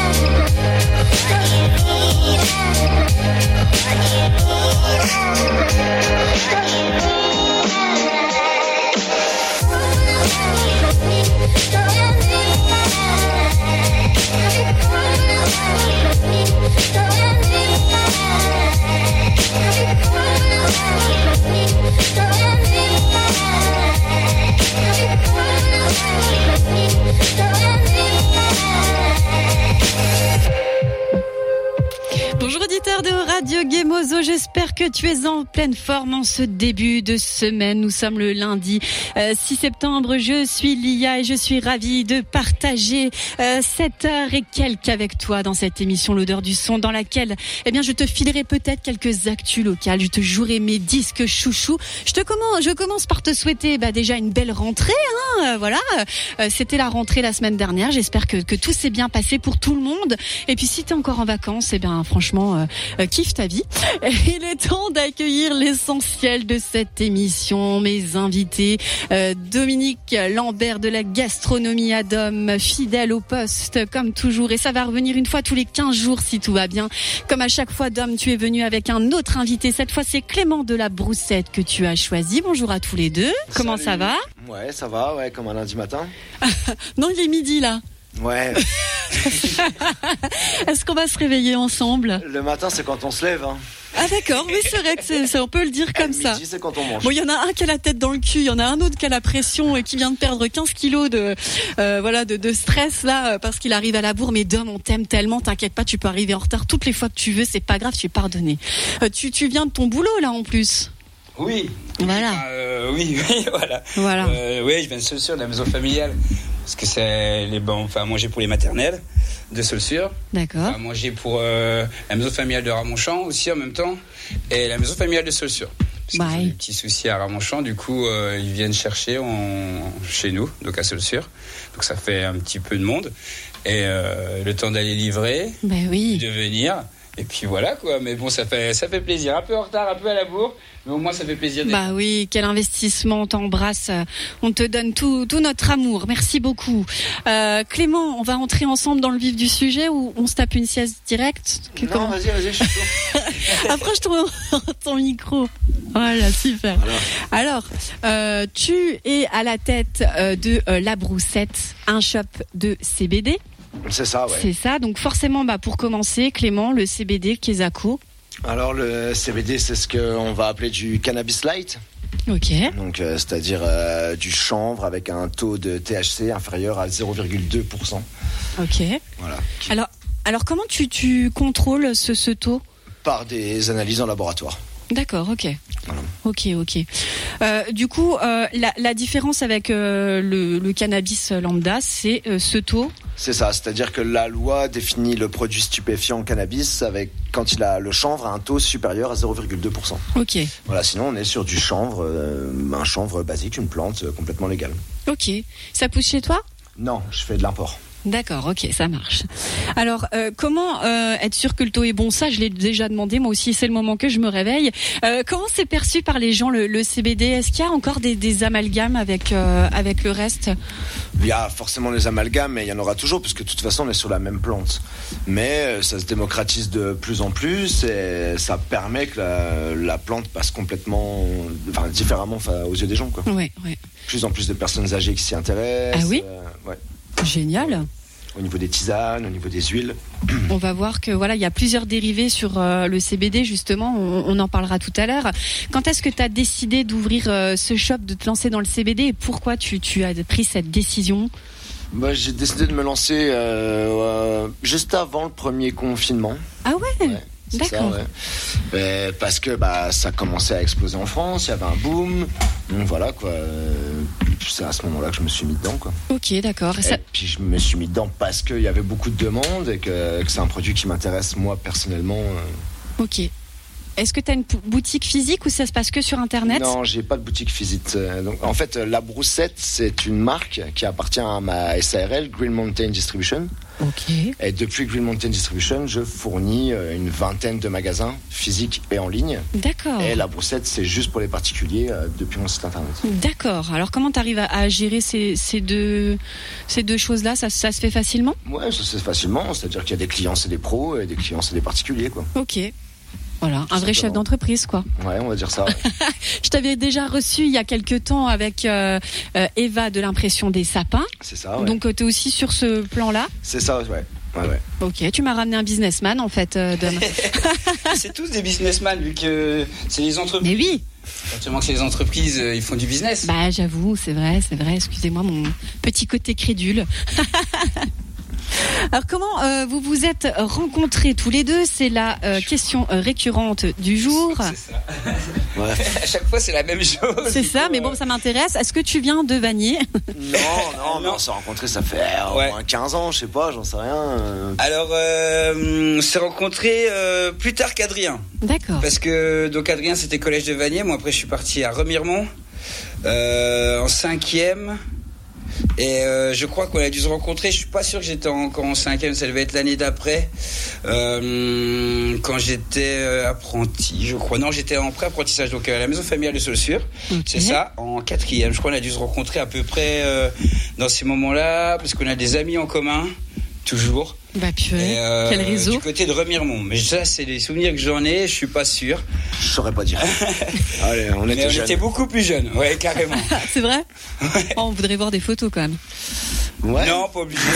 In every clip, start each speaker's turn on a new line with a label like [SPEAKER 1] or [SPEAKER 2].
[SPEAKER 1] J'espère que tu es en pleine forme en ce début de semaine. Nous sommes le lundi 6 septembre. Je suis Lia et je suis ravie de partager cette heure et quelques avec toi dans cette émission L'odeur du son, dans laquelle je te filerai peut-être quelques actus locales. Je te jouerai mes disques chouchous. Je commence par te souhaiter déjà une belle rentrée. Voilà, c'était la rentrée la semaine dernière. J'espère que tout s'est bien passé pour tout le monde. Et puis si t'es encore en vacances, franchement, kiffe ta vie. Il est temps d'accueillir l'essentiel de cette émission. Mes invités, Dominique Lambert de la gastronomie à Dom, fidèle au poste comme toujours, et ça va revenir une fois tous les 15 jours si tout va bien. Comme à chaque fois, Dom, tu es venu avec un autre invité. Cette fois, c'est Clément de la Broussette que tu as choisi. Bonjour à tous les deux. Comment ça va ?
[SPEAKER 2] Ouais, ça va, comme un lundi matin.
[SPEAKER 1] Non, il est midi là.
[SPEAKER 2] Ouais.
[SPEAKER 1] Est-ce qu'on va se réveiller ensemble ?
[SPEAKER 2] Le matin, c'est quand on se lève.
[SPEAKER 1] Ah d'accord, oui c'est vrai que on peut le dire comme ça.
[SPEAKER 2] Midi, c'est quand on mange.
[SPEAKER 1] Bon, il y en a un qui a la tête dans le cul, il y en a un autre qui a la pression et qui vient de perdre 15 kilos de stress là parce qu'il arrive à la bourre. Mais Dom, on t'aime tellement, t'inquiète pas, tu peux arriver en retard toutes les fois que tu veux, c'est pas grave, tu es pardonné. Tu viens de ton boulot là en plus.
[SPEAKER 3] Oui.
[SPEAKER 1] Voilà.
[SPEAKER 3] Oui, voilà. Oui, je viens de Saulsure, de la maison familiale. Parce que c'est à manger pour les maternelles de Saulsure.
[SPEAKER 1] D'accord.
[SPEAKER 3] À manger pour la maison familiale de Ramonchamp aussi en même temps. Et la maison familiale de Saulsure. Parce qu'ils ont des petits soucis à Ramonchamp. Du coup, ils viennent chercher chez nous, donc à Saulsure. Donc ça fait un petit peu de monde. Et le temps d'aller livrer, de venir. Et puis voilà quoi, mais bon ça fait plaisir, un peu en retard, un peu à la bourre, mais au moins ça fait plaisir.
[SPEAKER 1] Oui, quel investissement, on t'embrasse, on te donne tout notre amour, merci beaucoup. Clément, on va entrer ensemble dans le vif du sujet ou on se tape une sieste directe?
[SPEAKER 2] Non, vas-y, je suis chaud.
[SPEAKER 1] Après je trouve ton micro. Voilà, super. Alors, tu es à la tête de La Broussette, un shop de CBD.
[SPEAKER 2] C'est ça, ouais.
[SPEAKER 1] C'est ça, donc forcément, pour commencer, Clément, le CBD, qu'est-ce à quoi ?
[SPEAKER 2] Alors le CBD, c'est ce qu'on va appeler du cannabis light.
[SPEAKER 1] Ok.
[SPEAKER 2] Donc c'est-à-dire du chanvre avec un taux de THC inférieur à 0,2%.
[SPEAKER 1] Ok.
[SPEAKER 2] Voilà.
[SPEAKER 1] Alors comment tu contrôles ce taux ?
[SPEAKER 2] Par des analyses en laboratoire.
[SPEAKER 1] D'accord, ok.
[SPEAKER 2] Voilà.
[SPEAKER 1] Ok. Du coup, la différence avec le cannabis lambda, c'est ce taux.
[SPEAKER 2] C'est ça, c'est-à-dire que la loi définit le produit stupéfiant cannabis quand il a le chanvre à un taux supérieur à 0,2%.
[SPEAKER 1] Ok.
[SPEAKER 2] Voilà, sinon on est sur du chanvre, un chanvre basique, une plante complètement légale.
[SPEAKER 1] Ok. Ça pousse chez toi ?
[SPEAKER 2] Non, je fais de l'import.
[SPEAKER 1] D'accord, ok, ça marche. Alors, comment être sûr que le taux est bon ? Ça, je l'ai déjà demandé, moi aussi, c'est le moment que je me réveille. Comment c'est perçu par les gens, le CBD ? Est-ce qu'il y a encore des amalgames avec le reste ?
[SPEAKER 2] Il y a forcément des amalgames, mais il y en aura toujours, puisque de toute façon, on est sur la même plante. Mais ça se démocratise de plus en plus, et ça permet que la plante passe complètement, différemment aux yeux des gens, quoi.
[SPEAKER 1] Ouais.
[SPEAKER 2] Plus en plus de personnes âgées qui s'y intéressent.
[SPEAKER 1] Ah oui ?
[SPEAKER 2] Ouais.
[SPEAKER 1] Génial.
[SPEAKER 2] Au niveau des tisanes, au niveau des huiles.
[SPEAKER 1] On va voir que il y a plusieurs dérivés sur le CBD justement, on en parlera tout à l'heure. Quand est-ce que tu as décidé d'ouvrir ce shop, de te lancer dans le CBD et pourquoi tu as pris cette décision ?
[SPEAKER 2] J'ai décidé de me lancer juste avant le premier confinement.
[SPEAKER 1] Ah ouais. D'accord.
[SPEAKER 2] Ça, ouais. Parce que ça commençait à exploser en France, il y avait un boom. Donc voilà quoi. C'est à ce moment-là que je me suis mis dedans, quoi.
[SPEAKER 1] Ok, d'accord.
[SPEAKER 2] Et puis je me suis mis dedans parce qu'il y avait beaucoup de demandes et que c'est un produit qui m'intéresse moi personnellement.
[SPEAKER 1] Ok. Est-ce que tu as une boutique physique ou ça se passe que sur Internet ?
[SPEAKER 2] Non, j'ai pas de boutique physique. Donc, en fait, La Broussette, c'est une marque qui appartient à ma SARL, Green Mountain Distribution.
[SPEAKER 1] Ok.
[SPEAKER 2] Et depuis Green Mountain Distribution, je fournis une vingtaine de magasins physiques et en ligne.
[SPEAKER 1] D'accord.
[SPEAKER 2] Et la broussette, c'est juste pour les particuliers depuis mon site internet.
[SPEAKER 1] D'accord. Alors comment tu arrives à gérer ces deux choses-là, ça se fait facilement ?
[SPEAKER 2] Ouais, ça se fait facilement. C'est-à-dire qu'il y a des clients, c'est des pros, et des clients, c'est des particuliers, quoi.
[SPEAKER 1] Ok. Voilà, un vrai chef d'entreprise, quoi.
[SPEAKER 2] Ouais, on va dire ça. Ouais.
[SPEAKER 1] Je t'avais déjà reçu il y a quelques temps avec Eva de l'impression des sapins.
[SPEAKER 2] C'est ça, ouais.
[SPEAKER 1] Donc tu es aussi sur ce plan-là ?
[SPEAKER 2] C'est ça, ouais.
[SPEAKER 1] Ok, tu m'as ramené un businessman en fait, Dom.
[SPEAKER 3] C'est tous des businessmen vu que c'est les entreprises.
[SPEAKER 1] Mais oui.
[SPEAKER 3] Actuellement que c'est les entreprises, ils font du business.
[SPEAKER 1] Bah j'avoue, c'est vrai. Excusez-moi mon petit côté crédule. Alors comment vous vous êtes rencontrés tous les deux ? C'est la question récurrente du jour.
[SPEAKER 3] C'est ça. Ouais. À chaque fois c'est la même chose.
[SPEAKER 1] C'est ça, mais bon ça m'intéresse. Est-ce que tu viens de Vanier ?
[SPEAKER 2] Non, on s'est rencontrés, ça fait au moins 15 ans, je sais pas, j'en sais rien.
[SPEAKER 3] Alors on s'est rencontrés plus tard qu'Adrien.
[SPEAKER 1] D'accord.
[SPEAKER 3] Parce que donc Adrien c'était collège de Vanier, moi après je suis parti à Remiremont en 5e. Et je crois qu'on a dû se rencontrer. Je suis pas sûr que j'étais encore en 5e. Ça devait être l'année d'après, quand j'étais apprenti. Je crois. Non, j'étais en pré-apprentissage. Donc à la maison familiale de Saulsures. Okay. C'est ça. En 4e. Je crois qu'on a dû se rencontrer à peu près dans ces moments-là, parce qu'on a des amis en commun. Toujours.
[SPEAKER 1] Bah purée, quel réseau.
[SPEAKER 3] Du côté de Remiremont. Mais ça, c'est des souvenirs que j'en ai, je suis pas sûr.
[SPEAKER 2] Je saurais pas dire. Allez, on était
[SPEAKER 3] beaucoup plus jeunes, ouais, carrément.
[SPEAKER 1] C'est vrai ?
[SPEAKER 3] Ouais.
[SPEAKER 1] On voudrait voir des photos quand même.
[SPEAKER 2] Ouais.
[SPEAKER 3] Non, pas obligé.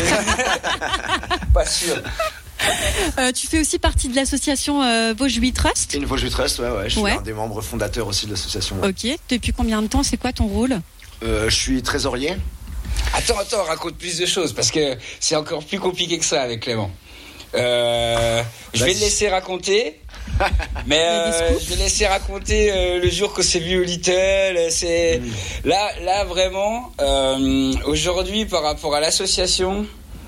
[SPEAKER 3] Pas sûr.
[SPEAKER 1] Tu fais aussi partie de l'association Vosges We Trust ?
[SPEAKER 2] Une Vosges We Trust, ouais. Je suis un des membres fondateurs aussi de l'association.
[SPEAKER 1] Ok. Depuis combien de temps ? C'est quoi ton rôle ?
[SPEAKER 2] Je suis trésorier.
[SPEAKER 3] Attends, raconte plus de choses, parce que c'est encore plus compliqué que ça avec Clément. Je vais le laisser raconter, mais je vais laisser raconter le jour qu'on s'est vu au Little. C'est là vraiment aujourd'hui par rapport à l'association.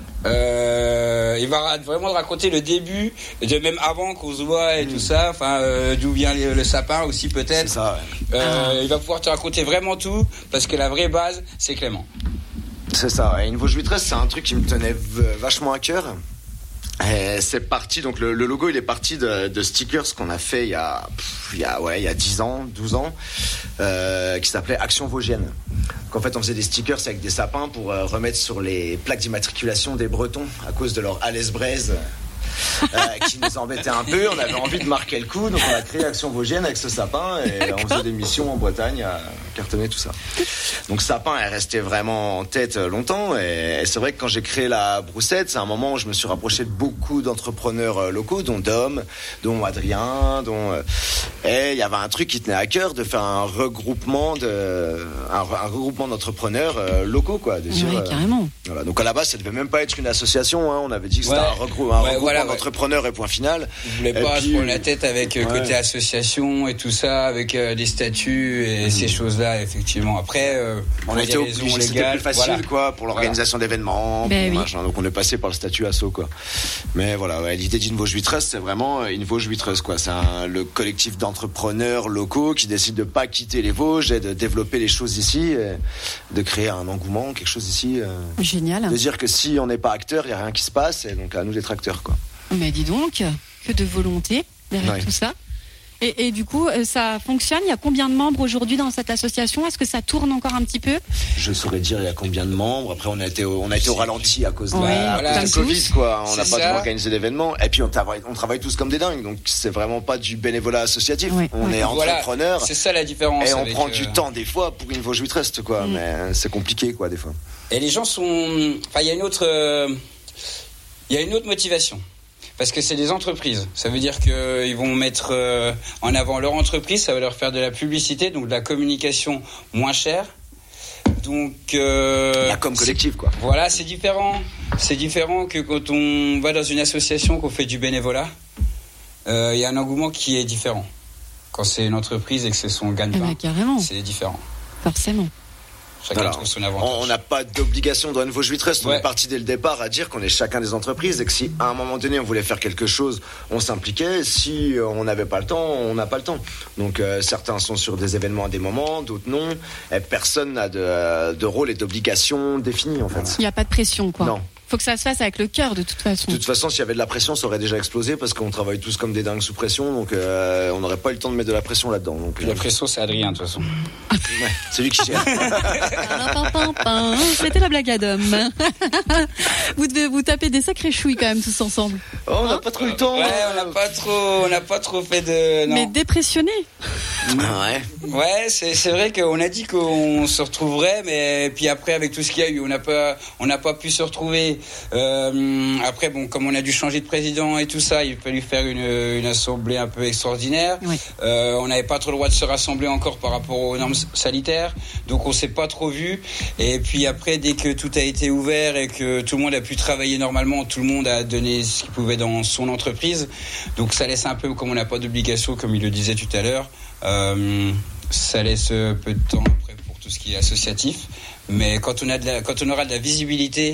[SPEAKER 3] Il va vraiment raconter le début, de même avant qu'on se voit et tout ça, enfin d'où vient le sapin aussi peut-être.
[SPEAKER 2] C'est ça, ouais.
[SPEAKER 3] Il va pouvoir te raconter vraiment tout, parce que la vraie base c'est Clément.
[SPEAKER 2] C'est ça, ouais. Une Vosges We Trust, c'est un truc qui me tenait vachement à cœur. Et c'est parti, donc le logo il est parti de stickers qu'on a fait il y a 10 ans, 12 ans, qui s'appelait Action Vosgienne. Donc en fait on faisait des stickers avec des sapins pour remettre sur les plaques d'immatriculation des Bretons à cause de leur Alès-Braise. Qui nous embêtait un peu. On avait envie de marquer le coup, donc on a créé Action Vosgienne avec ce sapin et on faisait des missions en Bretagne à cartonner tout ça. Donc sapin est resté vraiment en tête longtemps et c'est vrai que quand j'ai créé la broussette, c'est un moment où je me suis rapproché de beaucoup d'entrepreneurs locaux, dont Dom, dont Adrien, et il y avait un truc qui tenait à cœur de faire un regroupement d'entrepreneurs locaux, quoi.
[SPEAKER 1] Ouais, carrément.
[SPEAKER 2] Voilà. Donc à la base, ça devait même pas être une association, hein. On avait dit que c'était un regroupement d'entrepreneurs et point final.
[SPEAKER 3] Je voulais pas se prendre la tête avec côté association et tout ça, avec des statuts et ces choses-là, effectivement. Après,
[SPEAKER 2] on était obligé, c'était plus facile, quoi, pour l'organisation d'événements, machin. Donc on est passé par le statut asso, quoi. Mais voilà, ouais, l'idée d'Une Vosges We Trust, c'est vraiment une Vosges We Trust, quoi. C'est le collectif d'entrepreneurs locaux qui décident de pas quitter les Vosges et de développer les choses ici, et de créer un engouement, quelque chose ici.
[SPEAKER 1] Génial.
[SPEAKER 2] De dire que si on n'est pas acteur, il y a rien qui se passe, et donc à nous d'être acteurs, quoi.
[SPEAKER 1] Mais dis donc, que de volonté derrière tout ça. Et du coup, ça fonctionne. Il y a combien de membres aujourd'hui dans cette association ? Est-ce que ça tourne encore un petit peu ?
[SPEAKER 2] Je saurais dire il y a combien de membres. Après, on a été au ralenti à cause de
[SPEAKER 1] la
[SPEAKER 2] Covid, quoi. On n'a pas pu organiser d'événements. Et puis on travaille tous comme des dingues. Donc c'est vraiment pas du bénévolat associatif. On est entrepreneurs.
[SPEAKER 3] Voilà, c'est ça la différence.
[SPEAKER 2] Et on prend du temps des fois pour une Vosges We Trust, quoi. Mais c'est compliqué, quoi, des fois.
[SPEAKER 3] Et les gens sont. Enfin, il y a une autre motivation. Parce que c'est des entreprises. Ça veut dire qu'ils vont mettre en avant leur entreprise, ça va leur faire de la publicité, donc de la communication moins chère. Donc
[SPEAKER 2] la com collective, quoi.
[SPEAKER 3] Voilà, c'est différent. C'est différent que quand on va dans une association, qu'on fait du bénévolat. Il y a un engouement qui est différent. Quand c'est une entreprise et que c'est son gagne-pain, c'est différent.
[SPEAKER 1] Forcément.
[SPEAKER 3] Chacun trouve son avantage.
[SPEAKER 2] On n'a pas d'obligation dans une Vosges We Trust. On est parti dès le départ à dire qu'on est chacun des entreprises et que si à un moment donné on voulait faire quelque chose, on s'impliquait. Si on n'avait pas le temps, on n'a pas le temps. Donc certains sont sur des événements à des moments, d'autres non. Et personne n'a de rôle et d'obligation définie, en fait.
[SPEAKER 1] Il n'y a pas de pression, quoi.
[SPEAKER 2] Non.
[SPEAKER 1] faut que ça se fasse avec le cœur de toute façon.
[SPEAKER 2] De toute façon, s'il y avait de la pression, ça aurait déjà explosé parce qu'on travaille tous comme des dingues sous pression, donc on n'aurait pas eu le temps de mettre de la pression là-dedans. Donc,
[SPEAKER 3] la pression, c'est Adrien de toute façon.
[SPEAKER 2] Ouais, c'est lui qui gère.
[SPEAKER 1] C'était la blague à Dom. Vous devez vous taper des sacrés chouilles quand même tous ensemble.
[SPEAKER 2] Oh, on n'a pas trop eu le temps.
[SPEAKER 3] Ouais, on n'a pas trop fait de. Non.
[SPEAKER 1] Mais dépressionné.
[SPEAKER 2] Ouais.
[SPEAKER 3] Ouais, c'est vrai qu'on a dit qu'on se retrouverait, mais puis après avec tout ce qu'il y a eu, on n'a pas pu se retrouver. Après, bon, comme on a dû changer de président et tout ça, il a fallu faire une assemblée un peu extraordinaire. Oui. On n'avait pas trop le droit de se rassembler encore par rapport aux normes sanitaires, donc on s'est pas trop vu. Et puis après, dès que tout a été ouvert et que tout le monde a pu travailler normalement, tout le monde a donné ce qu'il pouvait dans son entreprise. Donc ça laisse un peu, comme on n'a pas d'obligation, comme il le disait tout à l'heure, ça laisse peu de temps après pour tout ce qui est associatif. Mais quand on aura de la visibilité,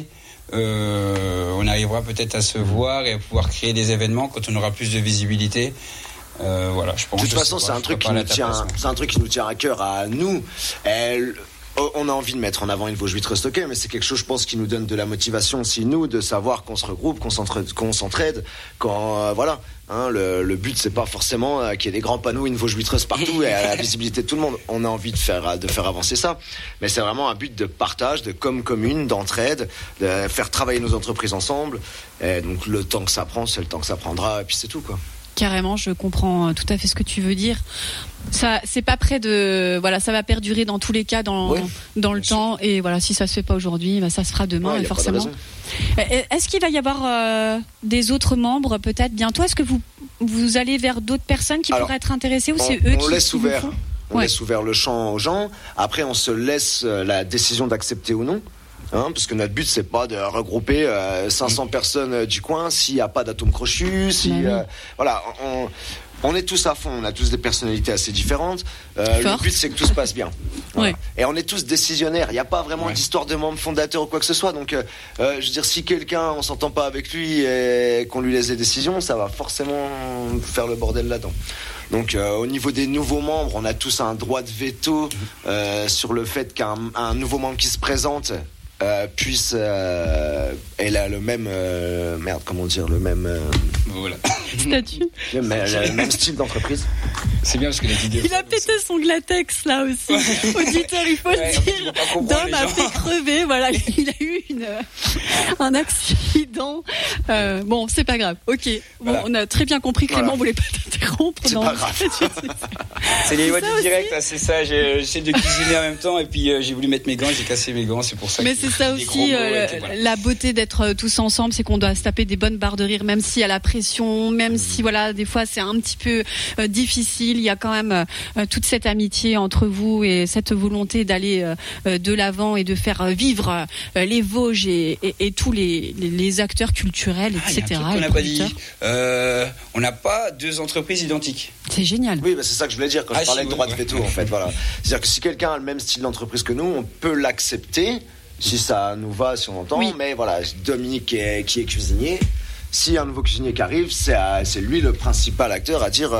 [SPEAKER 3] on arrivera peut-être à se voir et à pouvoir créer des événements quand on aura plus de visibilité. Voilà, je pense.
[SPEAKER 2] De toute façon, c'est un truc qui nous tient à cœur à nous. On a envie de mettre en avant une Vosges-Huîtres Stockholm, mais c'est quelque chose, je pense, qui nous donne de la motivation aussi, nous, de savoir qu'on se regroupe, qu'on s'entraide, voilà. Hein, le but, c'est pas forcément qu'il y ait des grands panneaux, une Vosges-Huîtres partout et à la visibilité de tout le monde. On a envie de faire avancer ça, mais c'est vraiment un but de partage, de commune, d'entraide, de faire travailler nos entreprises ensemble. Et donc le temps que ça prend, c'est le temps que ça prendra, et puis c'est tout, quoi.
[SPEAKER 1] Carrément, je comprends tout à fait ce que tu veux dire. Ça, c'est pas près de, voilà, ça va perdurer dans tous les cas dans le temps. Et voilà, si ça se fait pas aujourd'hui, ça se fera demain, forcément. Est-ce qu'il va y avoir des autres membres peut-être bientôt? Est-ce que vous allez vers d'autres personnes qui pourraient être intéressées ou c'est eux qui
[SPEAKER 2] laisse ouvert.
[SPEAKER 1] Font
[SPEAKER 2] on laisse ouvert le champ aux gens. Après, on se laisse la décision d'accepter ou non. Parce que notre but, c'est pas de regrouper 500 personnes du coin s'il n'y a pas d'atome crochu, voilà, on est tous à fond, on a tous des personnalités assez différentes. Le but, c'est que tout se passe bien. Voilà. Ouais. Et on est tous décisionnaires. Il n'y a pas vraiment d'histoire de membre fondateur ou quoi que ce soit. Donc, je veux dire, si quelqu'un, on s'entend pas avec lui et qu'on lui laisse des décisions, ça va forcément faire le bordel là-dedans. Donc au niveau des nouveaux membres, on a tous un droit de veto sur le fait qu'un nouveau membre qui se présente puisse elle a le même le même
[SPEAKER 3] voilà
[SPEAKER 1] statut,
[SPEAKER 2] le même style d'entreprise.
[SPEAKER 3] C'est bien parce que
[SPEAKER 1] il a pété son glatex là aussi. Auditeur, il faut le dire. Dom a fait crever. Voilà, il a eu un accident. Bon, c'est pas grave. Ok. Bon, on a très bien compris que Clément voulait pas t'interrompre.
[SPEAKER 2] C'est pas grave.
[SPEAKER 3] C'est les voix du direct. C'est ça. J'essaie de cuisiner en même temps et puis j'ai voulu mettre mes gants. J'ai cassé mes gants. C'est pour ça.
[SPEAKER 1] Mais c'est ça aussi la beauté d'être tous ensemble, c'est qu'on doit se taper des bonnes barres de rire, même s'il y a la pression, même si voilà, des fois c'est un petit peu difficile. Il y a quand même toute cette amitié entre vous et cette volonté d'aller de l'avant et de faire vivre les Vosges et tous les acteurs culturels, etc.
[SPEAKER 3] Il y a un truc qu'on n'a pas dit. On n'a pas deux entreprises identiques.
[SPEAKER 1] C'est génial.
[SPEAKER 2] Oui, c'est ça que je voulais dire quand je parlais de droit de veto, en fait. Voilà. C'est-à-dire que si quelqu'un a le même style d'entreprise que nous, on peut l'accepter. Si ça nous va, si on entend, mais voilà, Dominique qui est cuisinier, si un nouveau cuisinier qui arrive, c'est lui le principal acteur à dire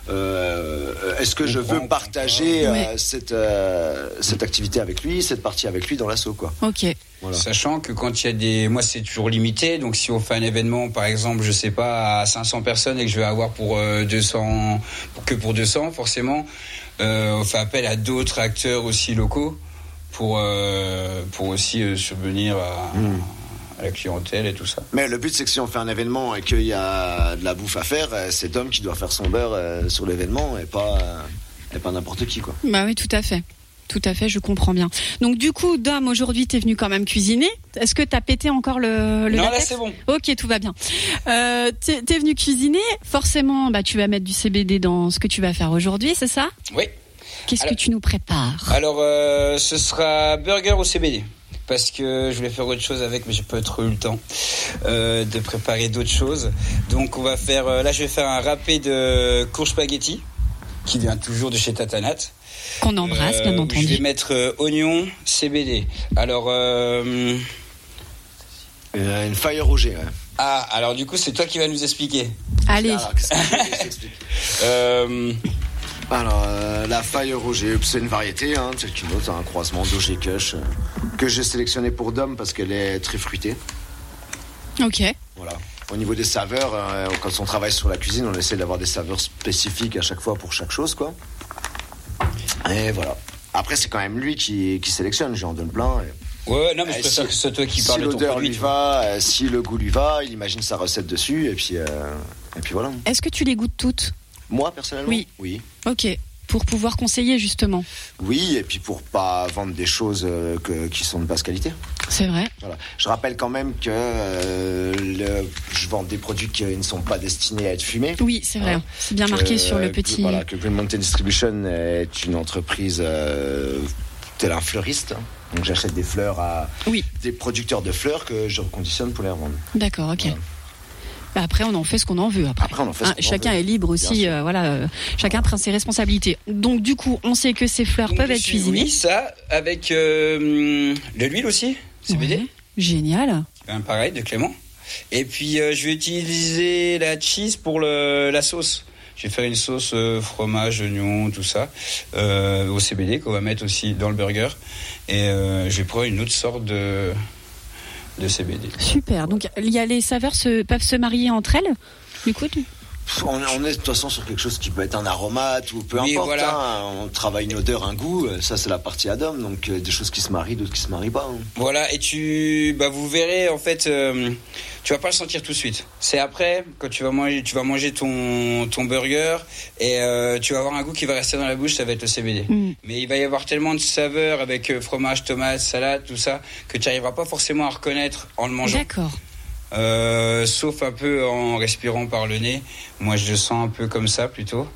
[SPEAKER 2] est-ce que je veux partager cette activité avec lui, cette partie avec lui dans l'asso, quoi.
[SPEAKER 1] Ok.
[SPEAKER 2] Voilà.
[SPEAKER 3] Sachant que quand il y a moi c'est toujours limité, donc si on fait un événement par exemple, je sais pas, à 500 personnes et que je vais avoir pour 200, forcément, on fait appel à d'autres acteurs aussi locaux. Pour aussi subvenir à la clientèle et tout ça.
[SPEAKER 2] Mais le but, c'est que si on fait un événement et qu'il y a de la bouffe à faire, c'est Dom qui doit faire son beurre sur l'événement et pas n'importe qui, quoi.
[SPEAKER 1] Bah oui, tout à fait. Tout à fait, je comprends bien. Donc du coup, Dom, aujourd'hui, t'es venu quand même cuisiner. Est-ce que t'as pété encore le
[SPEAKER 3] Non,
[SPEAKER 1] latex ?
[SPEAKER 3] Là, c'est bon.
[SPEAKER 1] Ok, tout va bien. T'es venu cuisiner. Forcément, tu vas mettre du CBD dans ce que tu vas faire aujourd'hui, c'est ça ?
[SPEAKER 3] Oui.
[SPEAKER 1] Qu'est-ce que tu nous prépares ?
[SPEAKER 3] Alors, ce sera burger au CBD. Parce que je voulais faire autre chose avec, mais j'ai pas trop eu le temps de préparer d'autres choses. Donc, on va faire... là, je vais faire un râpé de courge spaghetti, qui vient toujours de chez Tatanat.
[SPEAKER 1] Qu'on embrasse, bien entendu.
[SPEAKER 3] Je vais mettre oignon, CBD. Alors...
[SPEAKER 2] une fire Roger, ouais.
[SPEAKER 3] Ah, alors du coup, c'est toi qui vas nous expliquer.
[SPEAKER 1] Allez.
[SPEAKER 2] Alors, qu'est-ce que je t'explique Alors, la Fire Roger, c'est une variété, c'est une autre, un croisement d'Auger Kush que j'ai sélectionné pour Dom parce qu'elle est très fruitée.
[SPEAKER 1] Ok.
[SPEAKER 2] Voilà. Au niveau des saveurs, quand on travaille sur la cuisine, on essaie d'avoir des saveurs spécifiques à chaque fois pour chaque chose, quoi. Et voilà. Après, c'est quand même lui qui sélectionne. J'en donne plein.
[SPEAKER 3] Ouais, non, mais je préfère que ce soit toi qui parle de ton produit.
[SPEAKER 2] Si l'odeur lui va, si le goût lui va, il imagine sa recette dessus, et puis voilà.
[SPEAKER 1] Est-ce que tu les goûtes toutes ?
[SPEAKER 2] Moi, personnellement ? Oui.
[SPEAKER 1] Ok. Pour pouvoir conseiller, justement.
[SPEAKER 2] Oui, et puis pour pas vendre des choses qui sont de basse qualité.
[SPEAKER 1] C'est vrai.
[SPEAKER 2] Voilà. Je rappelle quand même que je vends des produits qui ne sont pas destinés à être fumés.
[SPEAKER 1] Oui, c'est vrai. C'est bien marqué sur le petit...
[SPEAKER 2] Voilà, que Green Mountain Distribution est une entreprise telle un fleuriste. Donc j'achète des fleurs à des producteurs de fleurs que je reconditionne pour les revendre.
[SPEAKER 1] D'accord, ok. Voilà. Après, on en fait ce qu'on en veut. Chacun est libre aussi. Chacun prend ses responsabilités. Donc, du coup, on sait que ces fleurs peuvent être cuisinées.
[SPEAKER 3] Oui, ça, avec de l'huile aussi, CBD.
[SPEAKER 1] Ouais, génial.
[SPEAKER 3] Pareil, de Clément. Et puis, je vais utiliser la cheese pour la sauce. Je vais faire une sauce fromage, oignon, tout ça, au CBD qu'on va mettre aussi dans le burger. Et je vais prendre une autre sorte de CBD.
[SPEAKER 1] Super. Donc, les saveurs peuvent se marier entre elles, du coup
[SPEAKER 2] on est de toute façon sur quelque chose qui peut être un aromate ou peu importe. Voilà. On travaille une odeur, un goût. Ça, c'est la partie Adam. Donc, des choses qui se marient, d'autres qui se marient pas.
[SPEAKER 3] Voilà. Et vous verrez, en fait, tu vas pas le sentir tout de suite. C'est après, quand tu vas manger ton burger et tu vas avoir un goût qui va rester dans la bouche, ça va être le CBD. Mais il va y avoir tellement de saveurs avec fromage, tomate, salade, tout ça, que tu n'arriveras pas forcément à reconnaître en le mangeant.
[SPEAKER 1] D'accord.
[SPEAKER 3] Sauf un peu en respirant par le nez. Moi, je le sens un peu comme ça plutôt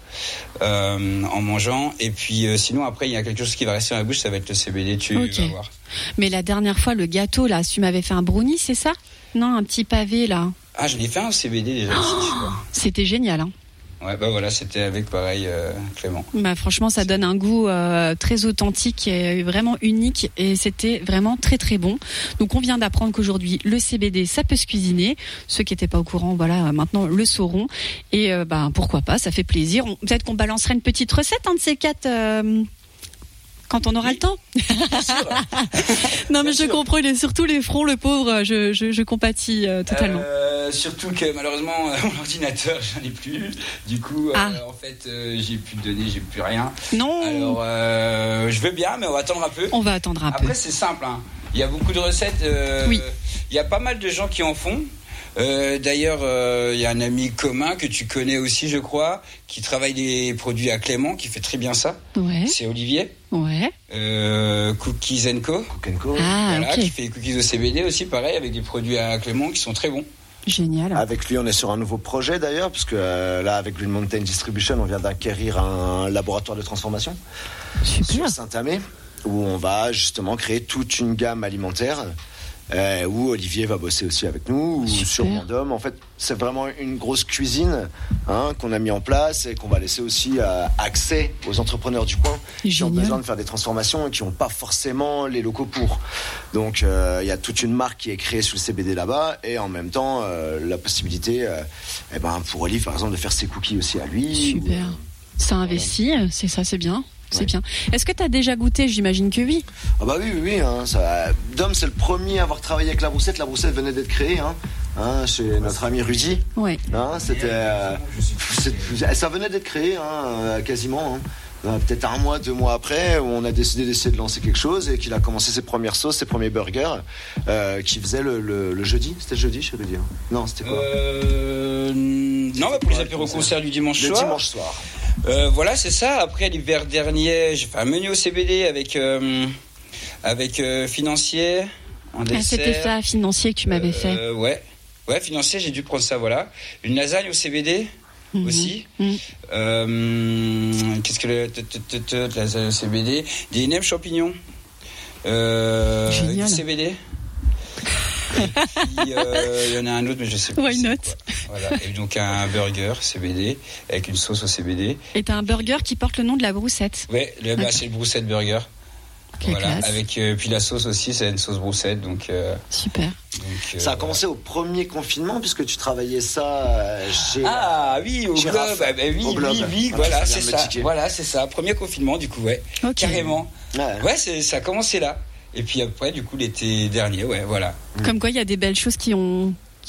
[SPEAKER 3] en mangeant. Et puis, sinon, après, il y a quelque chose qui va rester dans la bouche, ça va être le CBD. Tu vas voir.
[SPEAKER 1] Mais la dernière fois, le gâteau, là, tu m'avais fait un brownie, c'est ça ? Non, un petit pavé, là.
[SPEAKER 3] Ah, j'en ai fait un CBD déjà ici.
[SPEAKER 1] C'était génial, hein.
[SPEAKER 3] Ouais, voilà, c'était avec pareil Clément.
[SPEAKER 1] Franchement, ça donne un goût très authentique et vraiment unique, et c'était vraiment très très bon. Donc on vient d'apprendre qu'aujourd'hui le CBD ça peut se cuisiner. Ceux qui n'étaient pas au courant, voilà, maintenant le sauront. Et pourquoi pas, ça fait plaisir. Peut-être qu'on balancerait une petite recette, un de ces quatre. Quand on aura le temps. Non, mais je comprends, il est sur tous les fronts, le pauvre, je compatis totalement.
[SPEAKER 3] Surtout que malheureusement, mon ordinateur, j'en ai plus. Du coup, en fait, j'ai plus de données, j'ai plus rien.
[SPEAKER 1] Non.
[SPEAKER 3] Alors, je veux bien, mais on va attendre un peu.
[SPEAKER 1] On va attendre un peu.
[SPEAKER 3] Après, c'est simple, hein. Il y a beaucoup de recettes. Il y a pas mal de gens qui en font. D'ailleurs, il y a un ami commun que tu connais aussi, je crois, qui travaille des produits à Clément, qui fait très bien ça.
[SPEAKER 1] Ouais.
[SPEAKER 3] C'est Olivier.
[SPEAKER 1] Ouais.
[SPEAKER 3] Cookies & Co.
[SPEAKER 1] Voilà,
[SPEAKER 3] qui fait des cookies au CBD aussi, pareil, avec des produits à Clément qui sont très bons.
[SPEAKER 1] Génial.
[SPEAKER 2] Avec lui, on est sur un nouveau projet d'ailleurs, parce que là, avec Green Mountain Distribution, on vient d'acquérir un laboratoire de transformation.
[SPEAKER 1] Super.
[SPEAKER 2] Sur Saint-Amé, où on va justement créer toute une gamme alimentaire. Où Olivier va bosser aussi avec nous, ou sur Vendôme. En fait, c'est vraiment une grosse cuisine qu'on a mis en place et qu'on va laisser aussi accès aux entrepreneurs du coin qui ont besoin de faire des transformations et qui n'ont pas forcément les locaux pour. Donc, il y a toute une marque qui est créée sur le CBD là-bas, et en même temps, la possibilité pour Olivier, par exemple, de faire ses cookies aussi à lui.
[SPEAKER 1] Super. Ça investit, c'est ça, c'est bien. C'est bien. Est-ce que tu as déjà goûté ? J'imagine que oui.
[SPEAKER 2] Ah bah oui. Dom, c'est le premier à avoir travaillé avec la broussette. La broussette venait d'être créée chez notre ami Rudy.
[SPEAKER 1] Ouais.
[SPEAKER 2] Ça venait d'être créé quasiment. Peut-être 1 mois, 2 mois après, où on a décidé d'essayer de lancer quelque chose et qu'il a commencé ses premières sauces, ses premiers burgers, qu'il faisait le jeudi. C'était le jeudi, je veux dire. Non, c'était quoi
[SPEAKER 3] Non, pour les apéros-concerts du dimanche soir.
[SPEAKER 2] Le dimanche soir.
[SPEAKER 3] Voilà, c'est ça. Après, l'hiver dernier, j'ai fait un menu au CBD avec Financier en dessert.
[SPEAKER 1] C'était ça, Financier, que tu m'avais fait.
[SPEAKER 3] Ouais, Financier, j'ai dû prendre ça, voilà. Une lasagne au CBD aussi. Qu'est-ce que la lasagne au CBD ? Des nems champignons.
[SPEAKER 1] Génial.
[SPEAKER 3] CBD. Et puis, il y en a un autre, mais je sais plus.
[SPEAKER 1] Why not ?
[SPEAKER 3] Voilà. Et donc un burger CBD avec une sauce au CBD.
[SPEAKER 1] Et t'as un burger qui porte le nom de la broussette.
[SPEAKER 3] Ouais, c'est le broussette burger.
[SPEAKER 1] Quelle classe.
[SPEAKER 3] Avec puis la sauce aussi, c'est une sauce broussette, donc.
[SPEAKER 1] Super.
[SPEAKER 2] Donc, ça a commencé au premier confinement, puisque tu travaillais ça chez.
[SPEAKER 3] Ah oui, au Globe.
[SPEAKER 2] Au Globe.
[SPEAKER 3] Oui, voilà, c'est ça. Voilà, c'est ça. Premier confinement, du coup, carrément. Ouais, ça a commencé là. Et puis après, du coup, l'été dernier, voilà.
[SPEAKER 1] Comme quoi, il y a des belles choses qui ont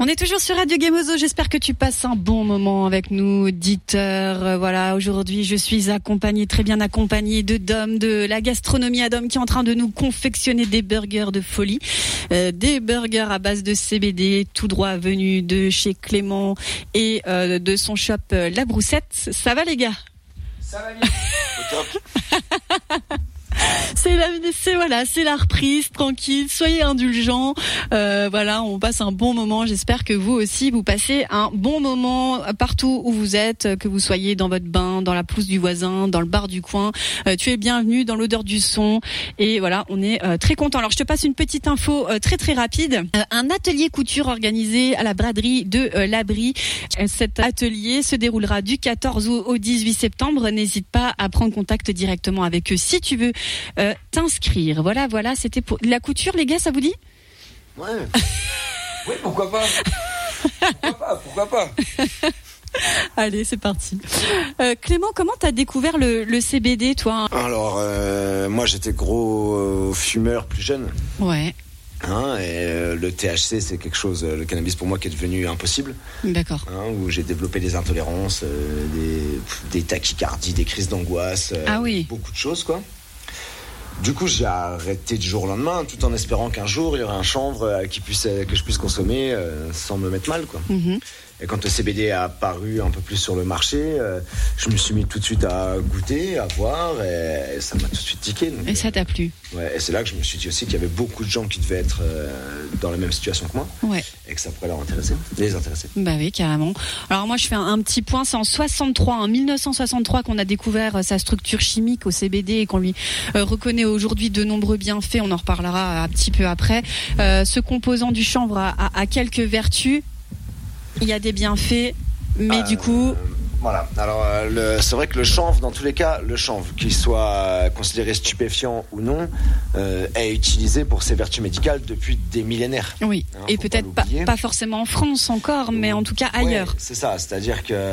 [SPEAKER 1] On est toujours sur Radio Gemozo. J'espère que tu passes un bon moment avec nous, auditeur. Voilà, aujourd'hui, je suis très bien accompagnée de Dom, de la gastronomie à Dom, qui est en train de nous confectionner des burgers de folie. Des burgers à base de CBD, tout droit venus de chez Clément et de son shop La Broussette. Ça va, les gars?
[SPEAKER 3] Ça va bien. Au top.
[SPEAKER 1] C'est la reprise, tranquille, soyez indulgents. Voilà, on passe un bon moment. J'espère que vous aussi, vous passez un bon moment partout où vous êtes, que vous soyez dans votre bain, dans la pelouse du voisin, dans le bar du coin. Tu es bienvenu dans l'odeur du son. Et voilà, on est très content. Alors, je te passe une petite info très très rapide. Un atelier couture organisé à la braderie de l'Abri. Cet atelier se déroulera du 14 au 18 septembre. N'hésite pas à prendre contact directement avec eux si tu veux t'inscrire. Voilà, c'était pour la couture, les gars, ça vous dit?
[SPEAKER 2] Ouais.
[SPEAKER 3] Oui, pourquoi pas. Pourquoi pas.
[SPEAKER 1] Allez, c'est parti. Clément, comment t'as découvert le CBD, toi?
[SPEAKER 2] Alors, moi, j'étais gros fumeur plus jeune.
[SPEAKER 1] Ouais.
[SPEAKER 2] Et le THC, c'est quelque chose, le cannabis pour moi, qui est devenu impossible.
[SPEAKER 1] D'accord.
[SPEAKER 2] Où j'ai développé des intolérances, des tachycardies, des crises d'angoisse, beaucoup de choses, quoi. Du coup, j'ai arrêté du jour au lendemain, tout en espérant qu'un jour, il y aurait un chanvre que je puisse consommer sans me mettre mal, quoi. Mm-hmm. Et quand le CBD a apparu un peu plus sur le marché, je me suis mis tout de suite à goûter, à voir, et ça m'a tout de suite tiqué. Donc,
[SPEAKER 1] et ça t'a plu?
[SPEAKER 2] Ouais, et c'est là que je me suis dit aussi qu'il y avait beaucoup de gens qui devaient être dans la même situation que moi, et que ça pourrait les intéresser.
[SPEAKER 1] Bah oui, carrément. Alors moi, je fais un petit point. C'est en 1963 qu'on a découvert sa structure chimique au CBD et qu'on lui reconnaît aujourd'hui de nombreux bienfaits. On en reparlera un petit peu après. Ce composant du chanvre a quelques vertus. Il y a des bienfaits, mais du coup...
[SPEAKER 2] Voilà, alors c'est vrai que le chanvre, dans tous les cas, le chanvre, qu'il soit considéré stupéfiant ou non, est utilisé pour ses vertus médicales depuis des millénaires.
[SPEAKER 1] Oui, et peut-être pas forcément en France encore, mais en tout cas ailleurs.
[SPEAKER 2] Ouais, c'est ça, c'est-à-dire que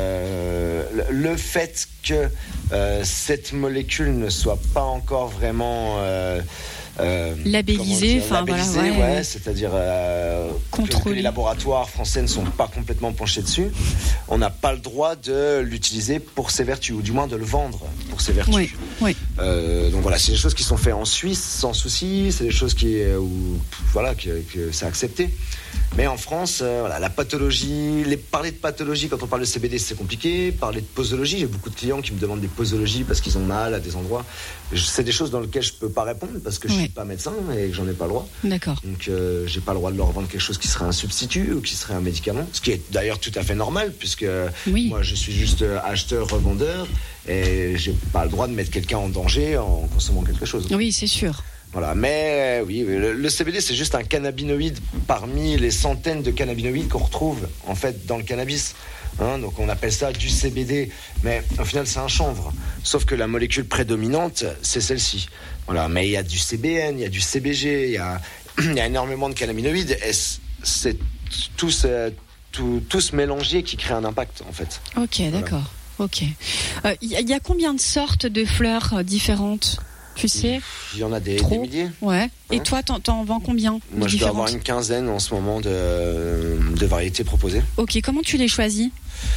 [SPEAKER 2] le fait que cette molécule ne soit pas encore vraiment...
[SPEAKER 1] labellisé,
[SPEAKER 2] c'est-à-dire que les laboratoires français ne sont pas complètement penchés dessus. On n'a pas le droit de l'utiliser pour ses vertus, ou du moins de le vendre pour ses vertus.
[SPEAKER 1] Oui.
[SPEAKER 2] Donc voilà, c'est des choses qui sont faites en Suisse sans souci, c'est des choses que c'est accepté. Mais en France, la pathologie, parler de pathologie quand on parle de CBD, c'est compliqué. Parler de posologie, j'ai beaucoup de clients qui me demandent des posologies parce qu'ils ont mal à des endroits. C'est des choses dans lesquelles je peux pas répondre parce que je suis pas médecin et que j'en ai pas le droit.
[SPEAKER 1] D'accord.
[SPEAKER 2] Donc j'ai pas le droit de leur vendre quelque chose qui serait un substitut ou qui serait un médicament, ce qui est d'ailleurs tout à fait normal puisque moi je suis juste acheteur, revendeur et j'ai pas le droit de mettre quelqu'un en danger en consommant quelque chose.
[SPEAKER 1] Oui, c'est sûr.
[SPEAKER 2] Voilà, mais oui, le CBD c'est juste un cannabinoïde parmi les centaines de cannabinoïdes qu'on retrouve en fait dans le cannabis. Donc on appelle ça du CBD, mais au final c'est un chanvre. Sauf que la molécule prédominante c'est celle-ci. Voilà, mais il y a du CBN, il y a du CBG, il y a énormément de cannabinoïdes et c'est tous mélangés qui créent un impact en fait.
[SPEAKER 1] Ok, d'accord. Ok. Il y a combien de sortes de fleurs différentes? Tu sais?
[SPEAKER 2] Il y en a des milliers.
[SPEAKER 1] Ouais. Et toi, t'en vends combien?
[SPEAKER 2] Moi, je dois avoir une quinzaine en ce moment de variétés proposées.
[SPEAKER 1] Ok, comment tu les choisis?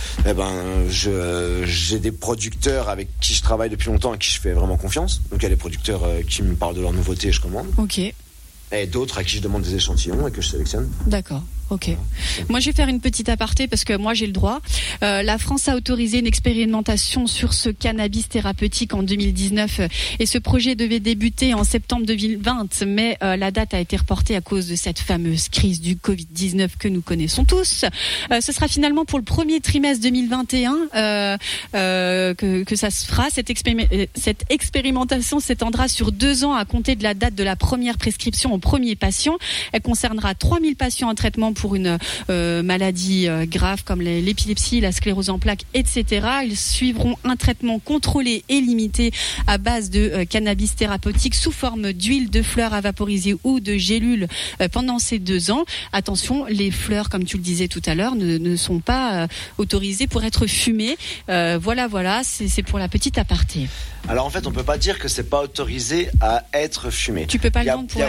[SPEAKER 2] J'ai des producteurs avec qui je travaille depuis longtemps et à qui je fais vraiment confiance. Donc, il y a des producteurs qui me parlent de leurs nouveautés et je commande.
[SPEAKER 1] Ok.
[SPEAKER 2] Et d'autres à qui je demande des échantillons et que je sélectionne.
[SPEAKER 1] D'accord. Ok. Moi, je vais faire une petite aparté parce que moi, j'ai le droit. La France a autorisé une expérimentation sur ce cannabis thérapeutique en 2019 et ce projet devait débuter en septembre 2020, mais la date a été reportée à cause de cette fameuse crise du Covid-19 que nous connaissons tous. Ce sera finalement pour le premier trimestre 2021 que ça se fera. Cette expérimentation s'étendra sur 2 ans à compter de la date de la première prescription au premier patient. Elle concernera 3000 patients en traitement pour une maladie grave comme l'épilepsie, la sclérose en plaques, etc. Ils suivront un traitement contrôlé et limité à base de cannabis thérapeutique sous forme d'huile de fleurs à vaporiser ou de gélules pendant ces 2 ans. Attention, les fleurs, comme tu le disais tout à l'heure, ne sont pas autorisées pour être fumées. Voilà, c'est pour la petite aparté.
[SPEAKER 2] Alors en fait, on peut pas dire que c'est pas autorisé à être fumé.
[SPEAKER 1] Tu peux pas le vendre
[SPEAKER 2] Il y a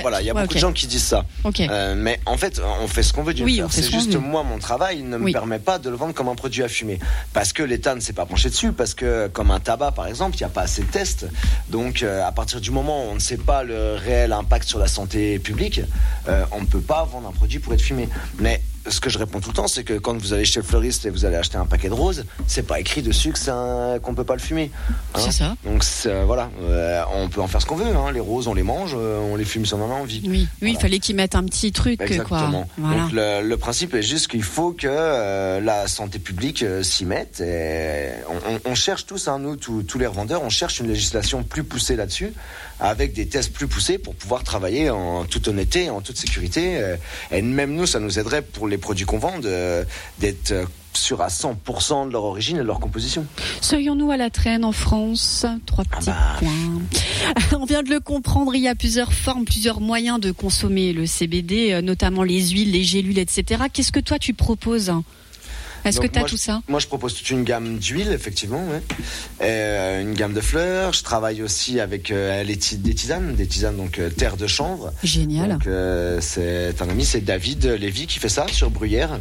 [SPEAKER 2] beaucoup de gens qui disent ça. Mais en fait, on fait ce qu'on veut d'une fleur. C'est juste moi, mon travail ne me permet pas de le vendre comme un produit à fumer. Parce que l'État ne s'est pas penché dessus. Parce que, comme un tabac, par exemple, il n'y a pas assez de tests. Donc, à partir du moment où on ne sait pas le réel impact sur la santé publique, on ne peut pas vendre un produit pour être fumé. Mais ce que je réponds tout le temps, c'est que quand vous allez chez le fleuriste et vous allez acheter un paquet de roses, c'est pas écrit dessus que qu'on peut pas le fumer.
[SPEAKER 1] C'est ça.
[SPEAKER 2] Donc voilà, on peut en faire ce qu'on veut. Les roses, on les mange, on les fume si on en a envie.
[SPEAKER 1] Oui, il fallait qu'ils mettent un petit truc.
[SPEAKER 2] Exactement.
[SPEAKER 1] Voilà.
[SPEAKER 2] Donc le principe est juste qu'il faut que la santé publique s'y mette. Et on cherche tous, nous, tous les revendeurs, on cherche une législation plus poussée là-dessus, avec des tests plus poussés pour pouvoir travailler en toute honnêteté, en toute sécurité. Et même nous, ça nous aiderait pour les produits qu'on vend d'être sûr à 100% de leur origine et de leur composition.
[SPEAKER 1] Serions-nous à la traîne en France? 3 petits points. On vient de le comprendre, il y a plusieurs formes, plusieurs moyens de consommer le CBD, notamment les huiles, les gélules, etc. Qu'est-ce que toi tu proposes? Est-ce que tu as tout ça?
[SPEAKER 2] Moi, je propose toute une gamme d'huiles, effectivement, une gamme de fleurs. Je travaille aussi avec des tisanes, donc terre de chanvre.
[SPEAKER 1] Génial.
[SPEAKER 2] Donc, c'est un ami, c'est David Lévy qui fait ça sur Bruyères.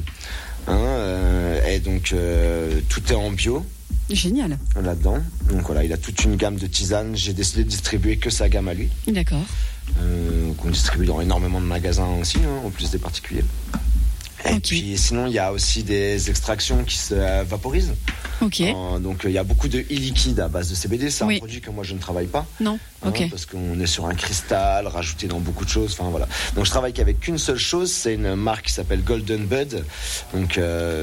[SPEAKER 2] Et donc, tout est en bio.
[SPEAKER 1] Génial.
[SPEAKER 2] Là-dedans. Donc voilà, il a toute une gamme de tisanes. J'ai décidé de distribuer que sa gamme à lui.
[SPEAKER 1] D'accord.
[SPEAKER 2] Qu'on distribue dans énormément de magasins aussi, en plus des particuliers. Et puis sinon, il y a aussi des extractions qui se vaporisent. Donc il y a beaucoup de e-liquide à base de CBD. C'est un produit que moi je ne travaille pas.
[SPEAKER 1] Non.
[SPEAKER 2] Parce qu'on est sur un cristal rajouté dans beaucoup de choses. Enfin voilà. Donc je travaille qu'avec qu'une seule chose. C'est une marque qui s'appelle Golden Bud. Donc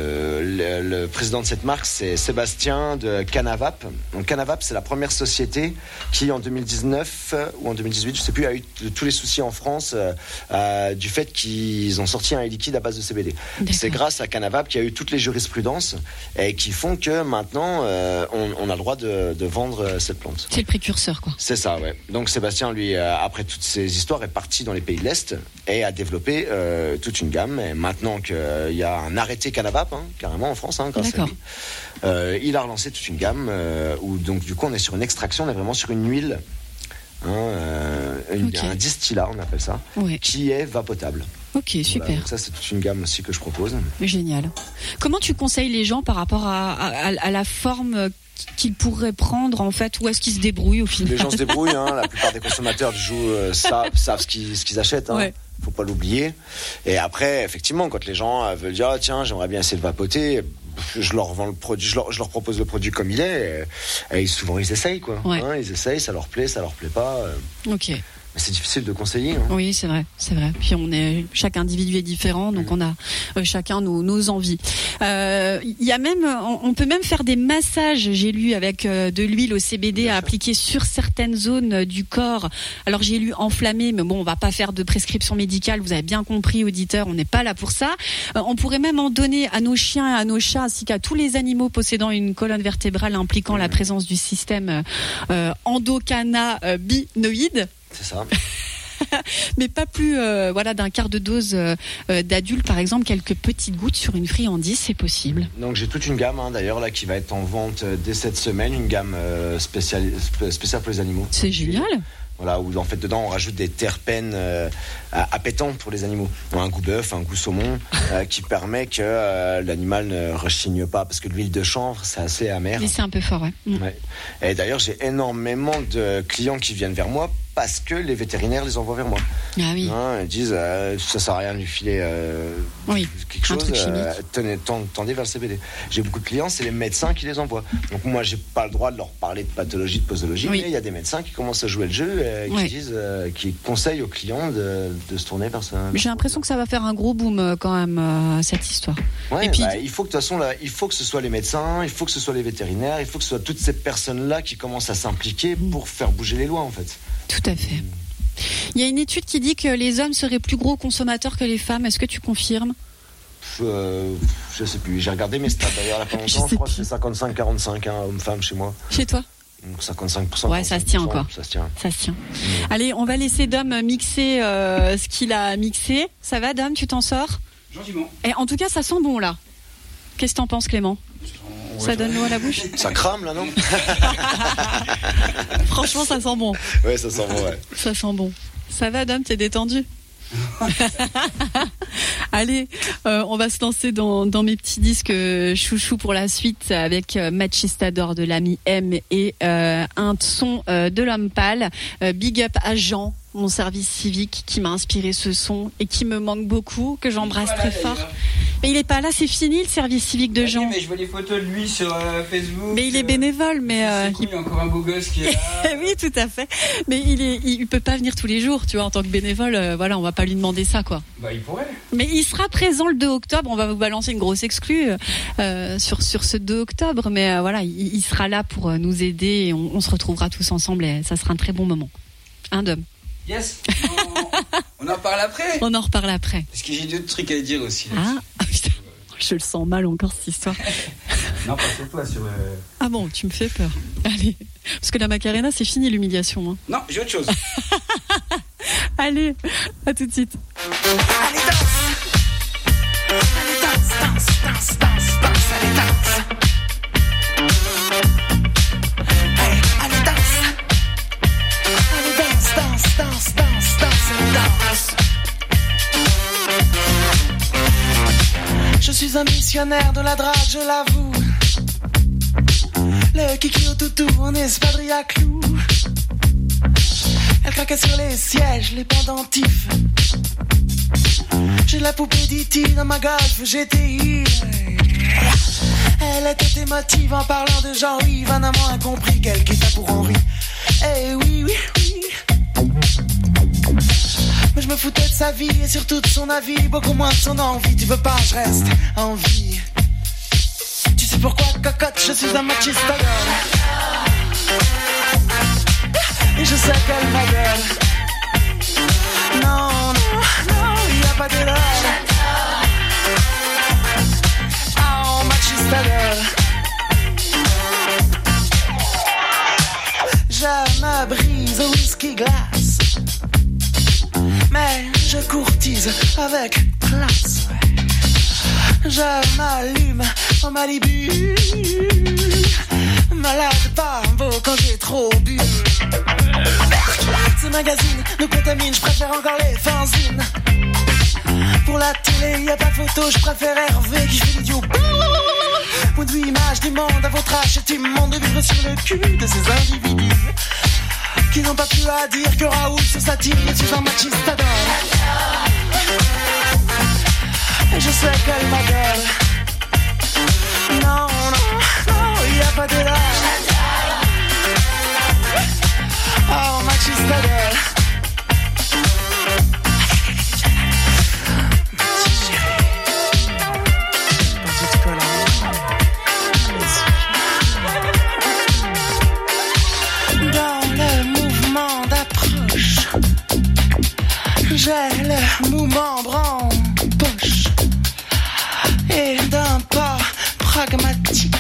[SPEAKER 2] le président de cette marque, c'est Sébastien de Canavap. Donc Canavap, c'est la première société qui en 2019 ou en 2018, je sais plus, a eu tous les soucis en France du fait qu'ils ont sorti un e-liquide à base de CBD. D'accord. C'est grâce à Canavap qu'il y a eu toutes les jurisprudences et qui font que maintenant on a le droit de vendre cette plante.
[SPEAKER 1] C'est le précurseur, quoi.
[SPEAKER 2] C'est ça, ouais. Donc Sébastien, lui, après toutes ces histoires, est parti dans les pays de l'Est et a développé toute une gamme. Et maintenant qu'il y a un arrêté Canavap, carrément en France, grâce à lui, il a relancé toute une gamme où donc du coup on est sur une extraction, on est vraiment sur une huile. Un distillat, on appelle ça, qui est vapotable.
[SPEAKER 1] Ok, super.
[SPEAKER 2] Voilà, donc ça, c'est toute une gamme aussi que je propose.
[SPEAKER 1] Génial. Comment tu conseilles les gens par rapport à la forme qu'ils pourraient prendre, en fait, ou est-ce qu'ils se débrouillent au final?
[SPEAKER 2] Les gens se débrouillent, la plupart des consommateurs du jour savent ce qu'ils achètent. Faut pas l'oublier. Et après, effectivement, quand les gens veulent dire tiens, j'aimerais bien essayer de vapoter, je leur vends le produit, je leur propose le produit comme il est. Et souvent ils essayent, quoi. Ils essayent, ça leur plaît pas.
[SPEAKER 1] Ok.
[SPEAKER 2] Mais c'est difficile de conseiller.
[SPEAKER 1] Oui, c'est vrai. Puis chaque individu est différent, donc on a chacun nos envies. Il y a même, on peut même faire des massages. J'ai lu avec de l'huile au CBD à appliquer sur certaines zones du corps. Alors j'ai lu enflammé, mais bon, on va pas faire de prescription médicale. Vous avez bien compris, auditeurs, on n'est pas là pour ça. On pourrait même en donner à nos chiens, à nos chats, ainsi qu'à tous les animaux possédant une colonne vertébrale impliquant la présence du système endocannabinoïde.
[SPEAKER 2] C'est ça.
[SPEAKER 1] Mais pas plus d'un quart de dose d'adulte, par exemple, quelques petites gouttes sur une friandise, c'est possible.
[SPEAKER 2] Donc j'ai toute une gamme d'ailleurs là qui va être en vente dès cette semaine, une gamme spéciale pour les animaux.
[SPEAKER 1] C'est génial.
[SPEAKER 2] Voilà, où en fait dedans on rajoute des terpènes appétants pour les animaux. Un goût bœuf, un goût saumon, qui permet que l'animal ne rechigne pas, parce que l'huile de chanvre c'est assez amer.
[SPEAKER 1] Mais c'est un peu fort,
[SPEAKER 2] ouais. Et d'ailleurs j'ai énormément de clients qui viennent vers moi parce que les vétérinaires les envoient vers moi.
[SPEAKER 1] Ah oui.
[SPEAKER 2] Ils disent ça sert à rien de lui filer quelque chose, tendez vers le CBD. J'ai beaucoup de clients, c'est les médecins qui les envoient. Donc moi j'ai pas le droit de leur parler de pathologie, de posologie, mais il y a des médecins qui commencent à jouer le jeu qui conseillent aux clients de se tourner vers ça.
[SPEAKER 1] J'ai l'impression que ça va faire un gros boom quand même, cette histoire.
[SPEAKER 2] Ouais, et puis il faut que de toute façon il faut que ce soit les médecins, il faut que ce soit les vétérinaires, il faut que ce soit toutes ces personnes-là qui commencent à s'impliquer pour faire bouger les lois en fait.
[SPEAKER 1] Tout à fait. Il y a une étude qui dit que les hommes seraient plus gros consommateurs que les femmes. Est-ce que tu confirmes?
[SPEAKER 2] Je sais plus. J'ai regardé mes stats d'ailleurs il y a pas longtemps. Je crois que c'est 55-45 hommes-femmes chez moi.
[SPEAKER 1] Chez toi?
[SPEAKER 2] Donc 55%.
[SPEAKER 1] Ouais, ça se tient encore.
[SPEAKER 2] Ça se tient.
[SPEAKER 1] Allez, on va laisser Dom mixer ce qu'il a mixé. Ça va, Dom? Tu t'en sors?
[SPEAKER 3] Gentiment.
[SPEAKER 1] Et en tout cas, ça sent bon là. Qu'est-ce que t'en penses, Clément? Ça donne l'eau à la bouche?
[SPEAKER 2] Ça crame là, non?
[SPEAKER 1] Franchement, ça sent bon.
[SPEAKER 2] Ouais, ça sent bon, ouais.
[SPEAKER 1] Ça sent bon. Ça va, Dom? T'es détendu? Allez, on va se lancer dans mes petits disques chouchou pour la suite avec Machistador de l'ami M et un son de l'homme pâle. Big up à Jean, mon service civique, qui m'a inspiré ce son et qui me manque beaucoup, que j'embrasse très fort. Mais il est pas là, c'est fini le service civique de Jean.
[SPEAKER 3] Oui, mais je vois les photos de lui sur Facebook.
[SPEAKER 1] Mais il est bénévole, mais
[SPEAKER 3] il y a encore un beau gosse qui est là.
[SPEAKER 1] Oui, tout à fait. Mais il peut pas venir tous les jours, tu vois, en tant que bénévole. Voilà, on va pas lui demander ça, quoi.
[SPEAKER 3] Bah, il pourrait.
[SPEAKER 1] Mais il sera présent le 2 octobre. On va vous balancer une grosse exclue sur ce 2 octobre. Mais voilà, il sera là pour nous aider et on se retrouvera tous ensemble et ça sera un très bon moment. Un Dom.
[SPEAKER 3] Yes. On en parle après.
[SPEAKER 1] On en reparle après.
[SPEAKER 3] Parce que j'ai d'autres trucs à dire aussi.
[SPEAKER 1] Putain, je le sens mal encore cette histoire.
[SPEAKER 3] Non, pas sur toi, sur le...
[SPEAKER 1] Ah bon, tu me fais peur. Allez, parce que la Macarena, c'est fini l'humiliation. Hein.
[SPEAKER 3] Non, j'ai autre chose.
[SPEAKER 1] Allez, à tout de suite.
[SPEAKER 4] Allez, danse. Allez, danse. Allez, danse. Hey, allez, danse. Allez, danse, allez, danse. Je suis un missionnaire de la drague, je l'avoue. Le kiki au toutou en espadrille à clous. Elle craquait sur les sièges, les pendentifs. J'ai la poupée d'E.T. dans ma Golf GTI. Elle était émotive en parlant de Jean-Yves, un amant incompris qu'elle quitta pour Henri. Eh oui. Mais je me foutais de sa vie et surtout de son avis, beaucoup moins de son envie. Tu veux pas, je reste en vie. Tu sais pourquoi, cocotte, je suis un machista girl. Et je sais qu'elle ma gueule. Non, y a pas de l'heure. Oh, machista girl. Je me brise au whisky glace. Mais je courtise avec classe. Je m'allume en Malibu. Malade pas beau quand j'ai trop bu. Ce magazine nous contamine, je préfère encore les fanzines. Pour la télé, y a pas photo, je préfère Hervé qui fait l'idiot. Point de vue image du monde à votre âge, c'est immonde de vivre sur le cul de ces individus qui n'ont pas plus à dire que Raoul se satire. Je suis un machistador. Et je sais qu'elle m'adore. Non, y a pas de là. Oh, machistador. J'ai le mouvement en poche et d'un pas pragmatique,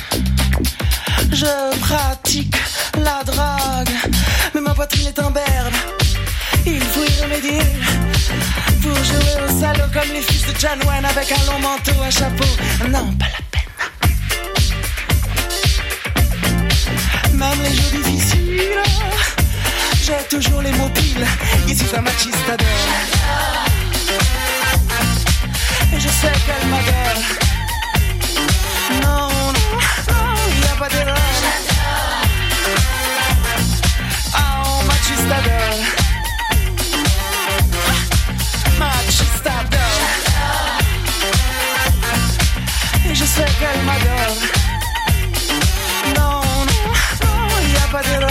[SPEAKER 4] je pratique la drague, mais ma poitrine est en berne. Il faut y remédier pour jouer au salaud comme les fils de John Wayne avec un long manteau à chapeau. Non, pas la peine. Même les jours difficiles, j'ai toujours les mots piles. Ici c'est un machistador. Et je sais qu'elle m'adore. Non, y a pas d'erreur. Oh, machistador. Machistador. Et je sais qu'elle m'adore. Non, y a pas d'erreur.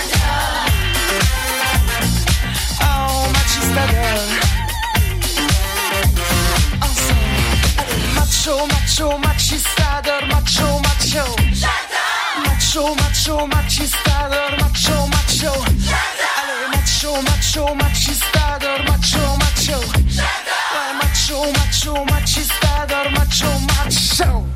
[SPEAKER 4] Macho, machistador, macho. Macho, machistador, macho. Allez, macho, machistador, macho. Ouais, macho, machistador, macho.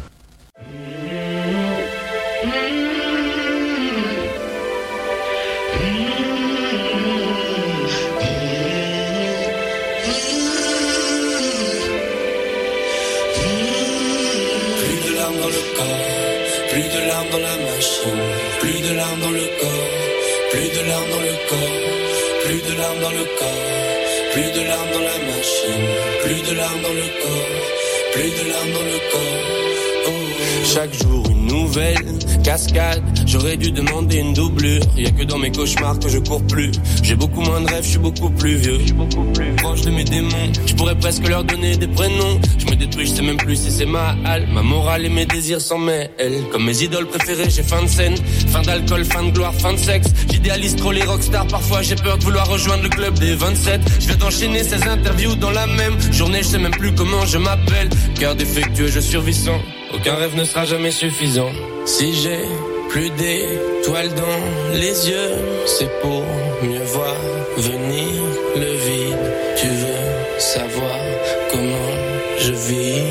[SPEAKER 4] Plus de larmes dans la machine, plus de larmes dans le corps, plus de larmes dans le corps, plus de larmes dans le corps, Plus de larmes dans la machine, plus de larmes dans le corps, plus de larmes dans le corps.
[SPEAKER 5] Chaque jour une nouvelle cascade. J'aurais dû demander une doublure. Y'a que dans mes cauchemars que je cours plus. J'ai beaucoup moins de rêves, je suis beaucoup plus vieux. Je suis beaucoup plus proche de mes démons. Je pourrais presque leur donner des prénoms. Je me détruis, je sais même plus si c'est ma halle. Ma morale et mes désirs s'en mêlent. Comme mes idoles préférées, j'ai fin de scène. Fin d'alcool, fin de gloire, fin de sexe. J'idéalise trop les rockstars. Parfois j'ai peur de vouloir rejoindre le club des 27. Je viens d'enchaîner 16 interviews dans la même journée. Je sais même plus comment je m'appelle. Cœur défectueux, je survis sans. Aucun rêve ne sera jamais suffisant. Si j'ai plus d'étoiles dans les yeux, c'est pour mieux voir venir le vide. Tu veux savoir comment je vis?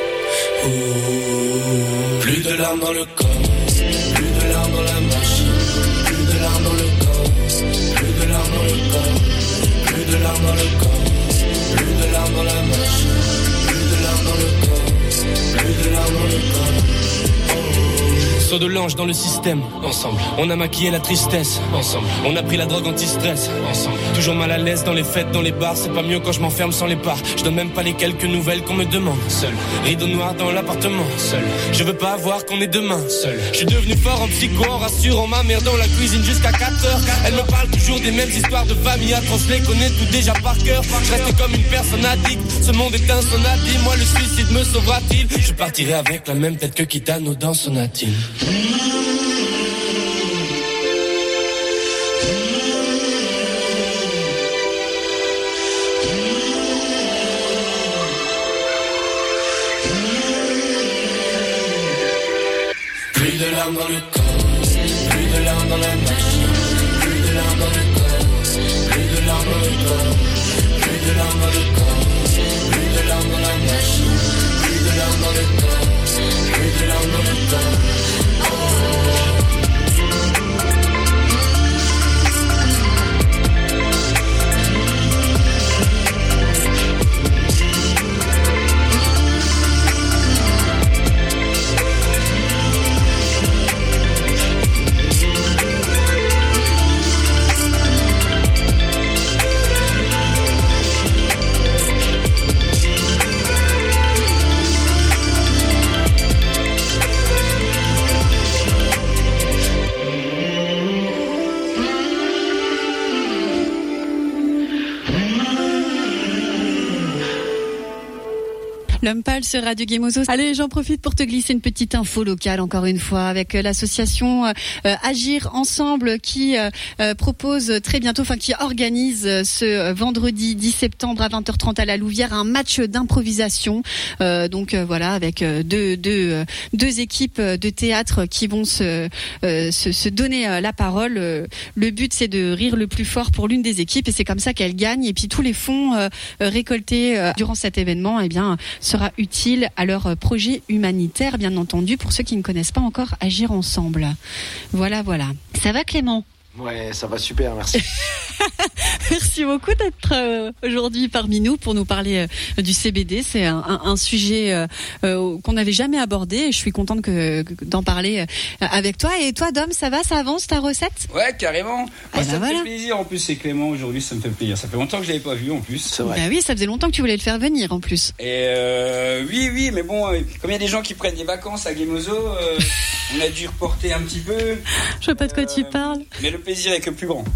[SPEAKER 4] Plus de larmes dans le corps, plus de larmes dans la machine, plus de larmes dans le corps, plus de larmes dans le corps, plus de larmes dans le corps, plus de larmes dans la machine, plus de larmes dans le corps. Plus de larmes dans le corps.
[SPEAKER 5] Saut de l'ange dans le système, ensemble. On a maquillé la tristesse, ensemble. On a pris la drogue anti-stress, ensemble. Toujours mal à l'aise dans les fêtes, dans les bars. C'est pas mieux quand je m'enferme sans les parts. Je donne même pas les quelques nouvelles qu'on me demande. Seul, rideau noir dans l'appartement. Seul, je veux pas voir qu'on est demain. Seul, je suis devenu fort en psycho, en rassurant ma mère dans la cuisine jusqu'à 4h. Elle me parle toujours des mêmes histoires de famille atroces. Je les connais tout déjà par cœur. Je reste comme une personne addict. Ce monde est un sonatine. Moi le suicide me sauvera-t-il? Je partirai avec la même tête que Kitano dans Sonatine.
[SPEAKER 4] Plus de larmes dans le corps, plus de larmes dans la machine, plus de larmes dans le corps, plus de larmes dans le corps, plus de larmes dans le corps, plus de larmes dans la machine, plus de larmes dans le corps, plus de larmes dans le corps.
[SPEAKER 1] L'homme pâle sur Radio Gemozo. Allez, j'en profite pour te glisser une petite info locale, encore une fois, avec l'association Agir Ensemble qui propose très bientôt, qui organise ce vendredi 10 septembre à 20h30 à la Louvière un match d'improvisation. Voilà, avec deux équipes de théâtre qui vont se donner la parole. Le but, c'est de rire le plus fort pour l'une des équipes et c'est comme ça qu'elle gagne. Et puis tous les fonds récoltés durant cet événement, sera utile à leur projet humanitaire, bien entendu, pour ceux qui ne connaissent pas encore Agir Ensemble. Voilà. Ça va, Clément ?
[SPEAKER 2] Ouais, ça va super, merci.
[SPEAKER 1] Merci beaucoup d'être aujourd'hui parmi nous pour nous parler du CBD. C'est un sujet qu'on n'avait jamais abordé et je suis contente d'en parler avec toi. Et toi, Dom, ça va, ça avance ta recette ?
[SPEAKER 3] Ouais, carrément. Moi, ça me fait plaisir. En plus, c'est Clément aujourd'hui, ça me fait plaisir. Ça fait longtemps que je l'avais pas vu en plus.
[SPEAKER 2] C'est vrai.
[SPEAKER 1] Bah oui, ça faisait longtemps que tu voulais le faire venir en plus.
[SPEAKER 3] Et oui, mais bon, comme il y a des gens qui prennent des vacances à Gemozo, on a dû reporter un petit peu.
[SPEAKER 1] Je vois pas de quoi tu parles.
[SPEAKER 3] Mais le plaisir est que plus grand.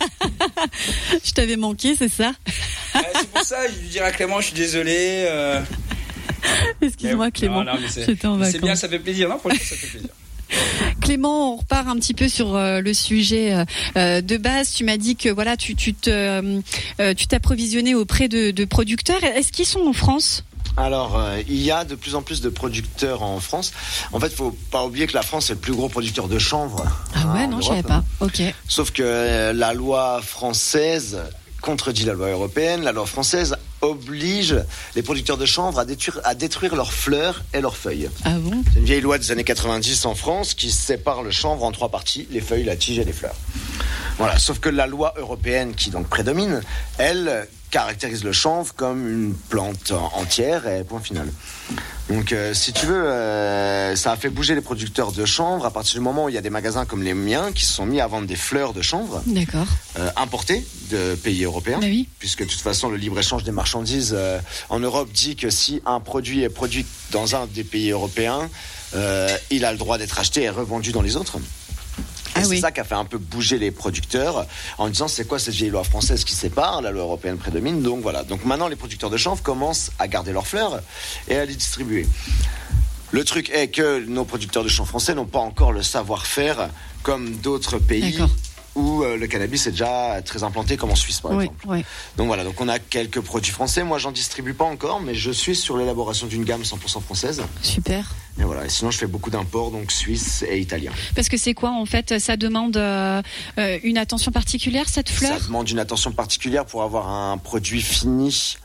[SPEAKER 1] Je t'avais manqué, c'est ça ?
[SPEAKER 3] C'est pour ça, j'ai dû dire à Clément, je suis désolé.
[SPEAKER 1] Excuse-moi, Clément.
[SPEAKER 3] Non,
[SPEAKER 1] j'étais en vacances.
[SPEAKER 3] C'est bien, ça fait plaisir. Non, franchement, ça fait plaisir.
[SPEAKER 1] Clément, on repart un petit peu sur le sujet de base. Tu m'as dit que voilà, tu t'approvisionnais auprès de producteurs. Est-ce qu'ils sont en France ?
[SPEAKER 2] Alors, il y a de plus en plus de producteurs en France. En fait, faut pas oublier que la France est le plus gros producteur de chanvre.
[SPEAKER 1] Ah ouais, non, je savais pas. Ok.
[SPEAKER 2] Sauf que la loi française contredit la loi européenne. La loi française oblige les producteurs de chanvre à détruire leurs fleurs et leurs feuilles.
[SPEAKER 1] Ah bon ?
[SPEAKER 2] C'est une vieille loi des années 90 en France qui sépare le chanvre en 3 parties, les feuilles, la tige et les fleurs. Voilà, sauf que la loi européenne qui donc prédomine, elle caractérise le chanvre comme une plante entière et point final. Donc si tu veux, ça a fait bouger les producteurs de chanvre à partir du moment où il y a des magasins comme les miens qui se sont mis à vendre des fleurs de chanvre importées de pays européens, puisque de toute façon le libre-échange des marchandises en Europe dit que si un produit est produit dans un des pays européens, il a le droit d'être acheté et revendu dans les autres. Et c'est ça qui a fait un peu bouger les producteurs en disant c'est quoi cette vieille loi française qui sépare, la loi européenne prédomine. Donc voilà. Donc maintenant les producteurs de chanvre commencent à garder leurs fleurs et à les distribuer. Le truc est que nos producteurs de chanvre français n'ont pas encore le savoir-faire comme d'autres pays où le cannabis est déjà très implanté, comme en Suisse par exemple. Donc voilà, donc on a quelques produits français. Moi j'en distribue pas encore, mais je suis sur l'élaboration d'une gamme 100% française.
[SPEAKER 1] Super.
[SPEAKER 2] Et voilà, et sinon je fais beaucoup d'imports, donc suisse et italien.
[SPEAKER 1] Parce que c'est quoi en fait? Ça demande une attention particulière, cette fleur?
[SPEAKER 2] Ça demande une attention particulière pour avoir un produit fini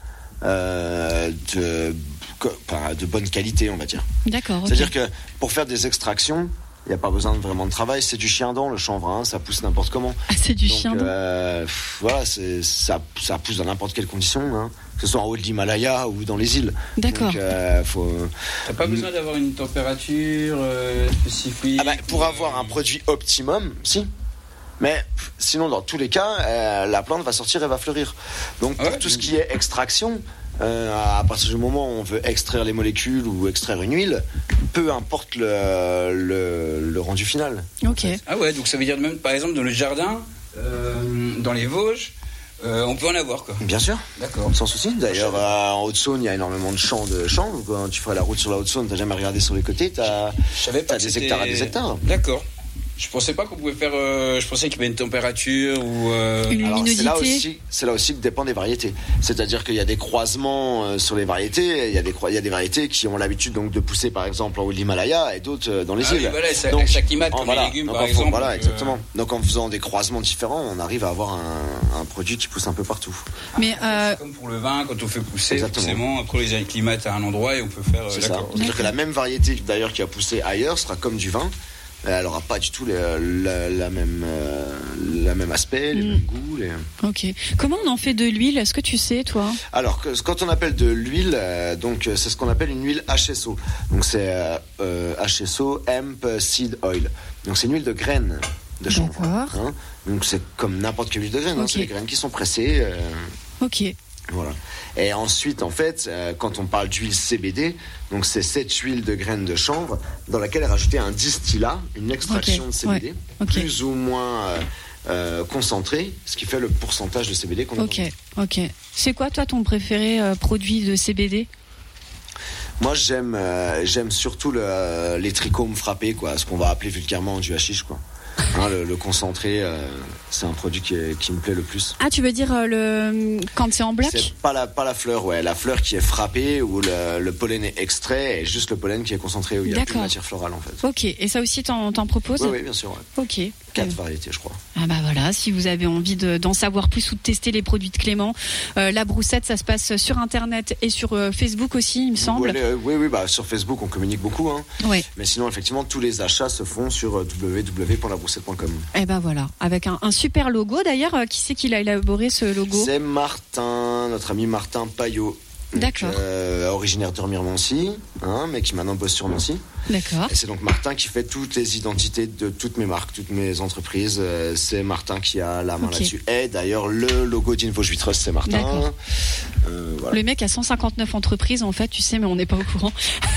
[SPEAKER 2] de bonne qualité, on va dire.
[SPEAKER 1] D'accord.
[SPEAKER 2] C'est-à-dire que pour faire des extractions, il n'y a pas besoin de vraiment de travail, c'est du chien-dent le chanvre, hein, ça pousse n'importe comment.
[SPEAKER 1] Ah, c'est du chien-dent.
[SPEAKER 2] Voilà, ça pousse dans n'importe quelle condition, hein, que ce soit en haut de l'Himalaya ou dans les îles.
[SPEAKER 1] D'accord.
[SPEAKER 2] Donc,
[SPEAKER 3] t'as pas besoin d'avoir une température spécifique.
[SPEAKER 2] Pour avoir un produit optimum, si. Mais sinon, dans tous les cas, la plante va sortir et va fleurir. Donc pour tout ce qui est extraction, à partir du moment où on veut extraire les molécules ou extraire une huile, peu importe le rendu final.
[SPEAKER 1] Ok.
[SPEAKER 3] Ah ouais, donc ça veut dire même par exemple dans le jardin, dans les Vosges, on peut en avoir quoi.
[SPEAKER 2] Bien sûr.
[SPEAKER 3] D'accord.
[SPEAKER 2] Sans souci. D'ailleurs, en Haute-Saône, il y a énormément de champs de chanvre. Quand tu feras la route sur la Haute-Saône, t'as jamais regardé sur les côtés, t'as des hectares à des hectares.
[SPEAKER 3] D'accord. Je pensais pas qu'on pouvait faire. Je pensais qu'il y avait une température ou.
[SPEAKER 1] Une luminosité.
[SPEAKER 2] Alors c'est là aussi que dépend des variétés. C'est-à-dire qu'il y a des croisements sur les variétés. Il y a des variétés qui ont l'habitude donc de pousser par exemple en haut de l'Himalaya et d'autres dans les îles.
[SPEAKER 3] Oui, voilà, ça s'acclimate comme les légumes par exemple.
[SPEAKER 2] Voilà, exactement. Donc en faisant des croisements différents, on arrive à avoir un produit qui pousse un peu partout.
[SPEAKER 1] Mais
[SPEAKER 3] c'est comme pour le vin, quand on fait pousser, forcément, après on les acclimate à un endroit et on peut faire.
[SPEAKER 2] C'est ça. C'est-à-dire que la même variété d'ailleurs qui a poussé ailleurs sera comme du vin. Elle n'aura pas du tout la même aspect, les mêmes goûts.
[SPEAKER 1] Ok. Comment on en fait de l'huile? Est-ce que tu sais, toi?
[SPEAKER 2] Alors, quand on appelle de l'huile, donc c'est ce qu'on appelle une huile HSO. Donc c'est HSO, Hemp Seed Oil. Donc c'est une huile de graines de chanvre. Hein. Donc c'est comme n'importe quelle huile de graines. Hein. C'est les graines qui sont pressées.
[SPEAKER 1] Ok.
[SPEAKER 2] Voilà. Et ensuite, en fait, quand on parle d'huile CBD, donc c'est cette huile de graines de chanvre dans laquelle est rajouté un distillat, une extraction de CBD, plus ou moins concentré, ce qui fait le pourcentage de CBD qu'on a.
[SPEAKER 1] Ok. C'est quoi, toi, ton préféré produit de CBD?
[SPEAKER 2] Moi, j'aime surtout les trichomes frappés, quoi, ce qu'on va appeler vulgairement du hashish, quoi. Hein, le concentré, c'est un produit qui me plaît le plus.
[SPEAKER 1] Ah, tu veux dire quand c'est en bloc?
[SPEAKER 2] C'est pas la fleur, la fleur qui est frappée où le pollen est extrait et juste le pollen qui est concentré où il y a plus de matière florale en fait.
[SPEAKER 1] Ok, et ça aussi t'en proposes?
[SPEAKER 2] Oui, bien sûr. Ouais.
[SPEAKER 1] Ok.
[SPEAKER 2] 4 variétés, je crois.
[SPEAKER 1] Ah bah voilà, si vous avez envie d'en savoir plus ou de tester les produits de Clément, la broussette, ça se passe sur Internet et sur Facebook aussi, il me semble.
[SPEAKER 2] Oui, sur Facebook on communique beaucoup, hein.
[SPEAKER 1] Ouais.
[SPEAKER 2] Mais sinon effectivement tous les achats se font sur www.labroussette.com.
[SPEAKER 1] Et bah voilà, avec un super logo d'ailleurs. Qui c'est qui l'a élaboré ce logo?
[SPEAKER 2] C'est Martin, notre ami Martin Payot.
[SPEAKER 1] D'accord.
[SPEAKER 2] Originaire de Remiremont-Nancy, mais qui maintenant bosse sur Nancy.
[SPEAKER 1] D'accord.
[SPEAKER 2] Et c'est donc Martin qui fait toutes les identités de toutes mes marques, toutes mes entreprises. C'est Martin qui a la main là-dessus. Et d'ailleurs, le logo d'Invosges Trust, c'est Martin.
[SPEAKER 1] D'accord.
[SPEAKER 2] Voilà.
[SPEAKER 1] Le mec a 159 entreprises, en fait, tu sais, mais on n'est pas au courant.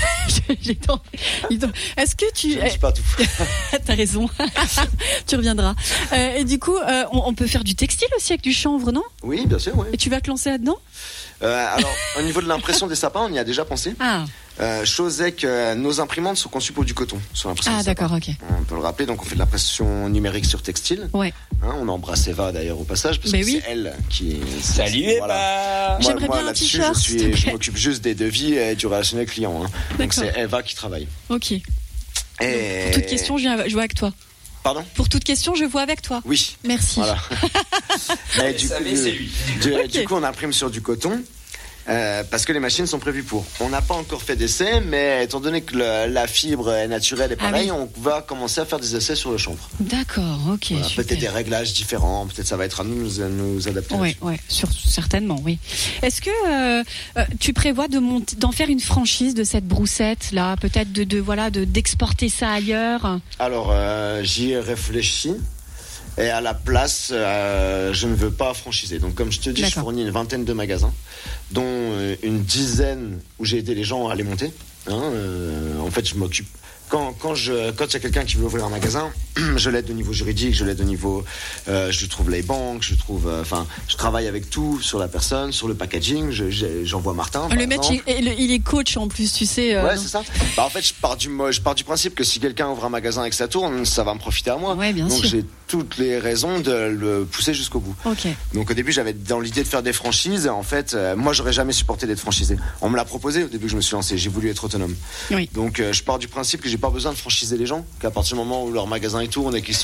[SPEAKER 1] Est-ce que tu...
[SPEAKER 2] Je ne dis pas tout.
[SPEAKER 1] T'as raison. Tu reviendras. Et du coup, on peut faire du textile aussi avec du chanvre, non?
[SPEAKER 2] Oui, bien sûr, oui.
[SPEAKER 1] Et tu vas te lancer là-dedans?
[SPEAKER 2] Alors, au niveau de l'impression des sapins, on y a déjà pensé.
[SPEAKER 1] Ah.
[SPEAKER 2] Chose est que nos imprimantes sont conçues pour du coton sur l'impression.
[SPEAKER 1] Ah, d'accord, ok.
[SPEAKER 2] On peut le rappeler, donc on fait de l'impression numérique sur textile.
[SPEAKER 1] Ouais.
[SPEAKER 2] On embrasse Eva d'ailleurs au passage, parce que c'est elle qui.
[SPEAKER 3] Salut Eva.
[SPEAKER 1] J'aimerais bien un t-shirt.
[SPEAKER 2] Je m'occupe juste des devis et du relationnel client. Donc c'est Eva qui travaille.
[SPEAKER 1] Ok.
[SPEAKER 2] Et...
[SPEAKER 1] Pour toute question, je vois avec toi.
[SPEAKER 2] Pardon?
[SPEAKER 1] Pour toute question, je vois avec toi.
[SPEAKER 2] Oui.
[SPEAKER 1] Merci.
[SPEAKER 2] Voilà. Mais
[SPEAKER 3] c'est lui.
[SPEAKER 2] Du coup, on imprime sur du coton. Parce que les machines sont prévues pour. On n'a pas encore fait d'essai, mais étant donné que la fibre est naturelle et pareil, on va commencer à faire des essais sur le chanvre.
[SPEAKER 1] D'accord, ok.
[SPEAKER 2] Voilà, peut-être des réglages différents, peut-être ça va être à nous adapter.
[SPEAKER 1] Oui, certainement, oui. Est-ce que tu prévois d'en faire une franchise de cette broussette là, peut-être d'exporter ça ailleurs?
[SPEAKER 2] Alors j'y ai réfléchi. Et à la place, je ne veux pas franchiser. Donc, comme je te dis, je fournis une vingtaine de magasins, dont une dizaine où j'ai aidé les gens à les monter. En fait, je m'occupe. Quand il y a quelqu'un qui veut ouvrir un magasin, je l'aide au niveau juridique, je l'aide au niveau, je lui trouve les banques, je travaille avec tout sur la personne, sur le packaging. J'envoie Martin.
[SPEAKER 1] Le mec, il est coach en plus, tu sais.
[SPEAKER 2] Ouais, c'est ça. En fait, je pars du principe que si quelqu'un ouvre un magasin et que ça tourne, ça va me profiter à moi.
[SPEAKER 1] Ouais, bien
[SPEAKER 2] Donc
[SPEAKER 1] sûr.
[SPEAKER 2] j'ai toutes les raisons de le pousser jusqu'au bout.
[SPEAKER 1] Okay.
[SPEAKER 2] Donc au début, j'avais dans l'idée de faire des franchises. Et en fait, moi, j'aurais jamais supporté d'être franchisé. On me l'a proposé au début que je me suis lancé. J'ai voulu être autonome.
[SPEAKER 1] Oui.
[SPEAKER 2] Donc je pars du principe que j'ai pas besoin de franchiser les gens, qu'à partir du moment où leur magasin il tourne et qu'ils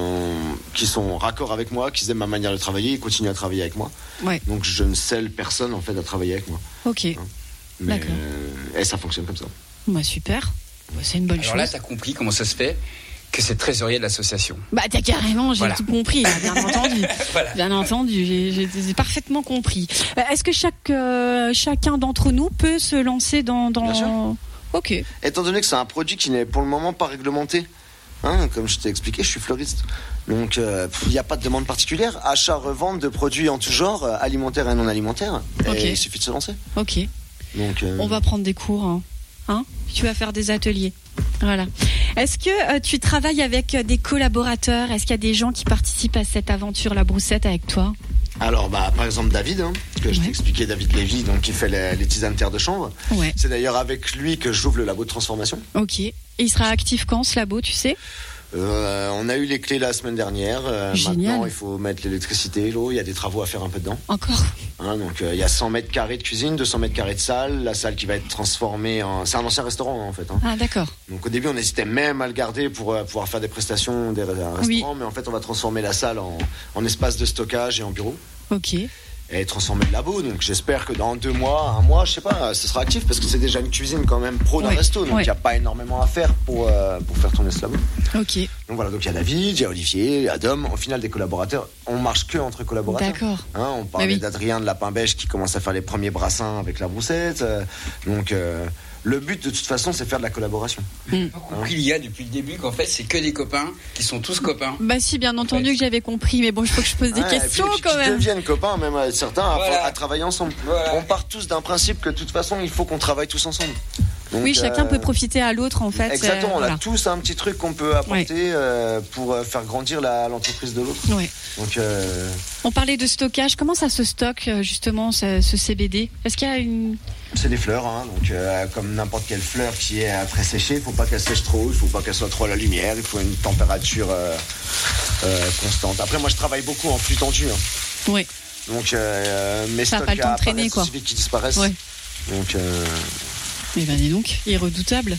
[SPEAKER 2] sont raccord avec moi, qu'ils aiment ma manière de travailler, ils continuent à travailler avec moi.
[SPEAKER 1] Ouais.
[SPEAKER 2] Donc je ne scelle personne en fait à travailler avec moi.
[SPEAKER 1] Ok. D'accord.
[SPEAKER 2] Et ça fonctionne comme ça.
[SPEAKER 1] Bah super. C'est une bonne chose.
[SPEAKER 3] Alors là, t'as compris comment ça se fait que c'est trésorier de l'association.
[SPEAKER 1] Bah t'as carrément, j'ai tout compris, là, bien entendu.
[SPEAKER 3] Voilà.
[SPEAKER 1] Bien entendu, j'ai parfaitement compris. Est-ce que chacun d'entre nous peut se lancer dans...
[SPEAKER 2] Bien sûr.
[SPEAKER 1] Ok.
[SPEAKER 2] Étant donné que c'est un produit qui n'est pour le moment pas réglementé, comme je t'ai expliqué, je suis fleuriste. Donc il n'y a pas de demande particulière. Achat-revente de produits en tout genre, alimentaires et non alimentaires.
[SPEAKER 1] Okay.
[SPEAKER 2] Et il suffit de se lancer.
[SPEAKER 1] Ok.
[SPEAKER 2] Donc,
[SPEAKER 1] on va prendre des cours. Tu vas faire des ateliers. Voilà. Est-ce que tu travailles avec des collaborateurs? Est-ce qu'il y a des gens qui participent à cette aventure, la broussette, avec toi?
[SPEAKER 2] Alors, par exemple, David, que je t'ai expliqué, David Lévy, donc qui fait les tisanes terre de chanvre.
[SPEAKER 1] Ouais.
[SPEAKER 2] C'est d'ailleurs avec lui que j'ouvre le labo de transformation.
[SPEAKER 1] Ok. Et il sera actif quand, ce labo, tu sais?
[SPEAKER 2] On a eu les clés la semaine dernière. Maintenant, il faut mettre l'électricité, l'eau. Il y a des travaux à faire un peu dedans.
[SPEAKER 1] Encore.
[SPEAKER 2] Donc, il y a 100 mètres carrés de cuisine, 200 mètres carrés de salle. La salle qui va être transformée en... C'est un ancien restaurant, en fait.
[SPEAKER 1] Ah, d'accord.
[SPEAKER 2] Donc, au début, on hésitait même à le garder pour pouvoir faire des prestations des restaurants. Oui. Mais en fait, on va transformer la salle en espace de stockage et en bureau.
[SPEAKER 1] Ok.
[SPEAKER 2] Et transformer le labo, donc j'espère que dans 2 mois, 1 mois, je sais pas, ce sera actif parce que c'est déjà une cuisine quand même pro d'un resto, donc il n'y a pas énormément à faire pour faire tourner ce labo.
[SPEAKER 1] Ok.
[SPEAKER 2] Donc voilà, donc il y a David, il y a Olivier, il y a Dom, au final des collaborateurs, on marche que entre collaborateurs.
[SPEAKER 1] D'accord.
[SPEAKER 2] On parlait d'Adrien de Lapin Beige qui commence à faire les premiers brassins avec la broussette, donc le but de toute façon c'est faire de la collaboration.
[SPEAKER 3] Il y a depuis le début qu'en fait c'est que des copains qui sont tous copains.
[SPEAKER 1] Bah si, bien entendu que j'avais compris, mais bon, il faut que je pose des questions
[SPEAKER 2] et puis,
[SPEAKER 1] quand même.
[SPEAKER 2] Ils deviennent copains, même certains, à travailler ensemble. Voilà. On part tous d'un principe que de toute façon il faut qu'on travaille tous ensemble. Donc,
[SPEAKER 1] oui, chacun peut profiter à l'autre en fait.
[SPEAKER 2] Exactement, on a tous un petit truc qu'on peut apporter pour faire grandir l'entreprise de l'autre.
[SPEAKER 1] Ouais.
[SPEAKER 2] Donc,
[SPEAKER 1] on parlait de stockage, comment ça se stocke justement ce CBD? Est-ce qu'il y a une...
[SPEAKER 2] C'est des fleurs, donc comme n'importe quelle fleur qui est préséchée, il ne faut pas qu'elle sèche trop, il ne faut pas qu'elle soit trop à la lumière, il faut une température constante. Après moi je travaille beaucoup en flux tendu.
[SPEAKER 1] Oui.
[SPEAKER 2] Donc mes
[SPEAKER 1] ça
[SPEAKER 2] stocks
[SPEAKER 1] pas le temps de traîner, quoi.
[SPEAKER 2] Il suffit qu'ils disparaissent.
[SPEAKER 1] Ouais.
[SPEAKER 2] Donc
[SPEAKER 1] eh ben dis donc, il est redoutable.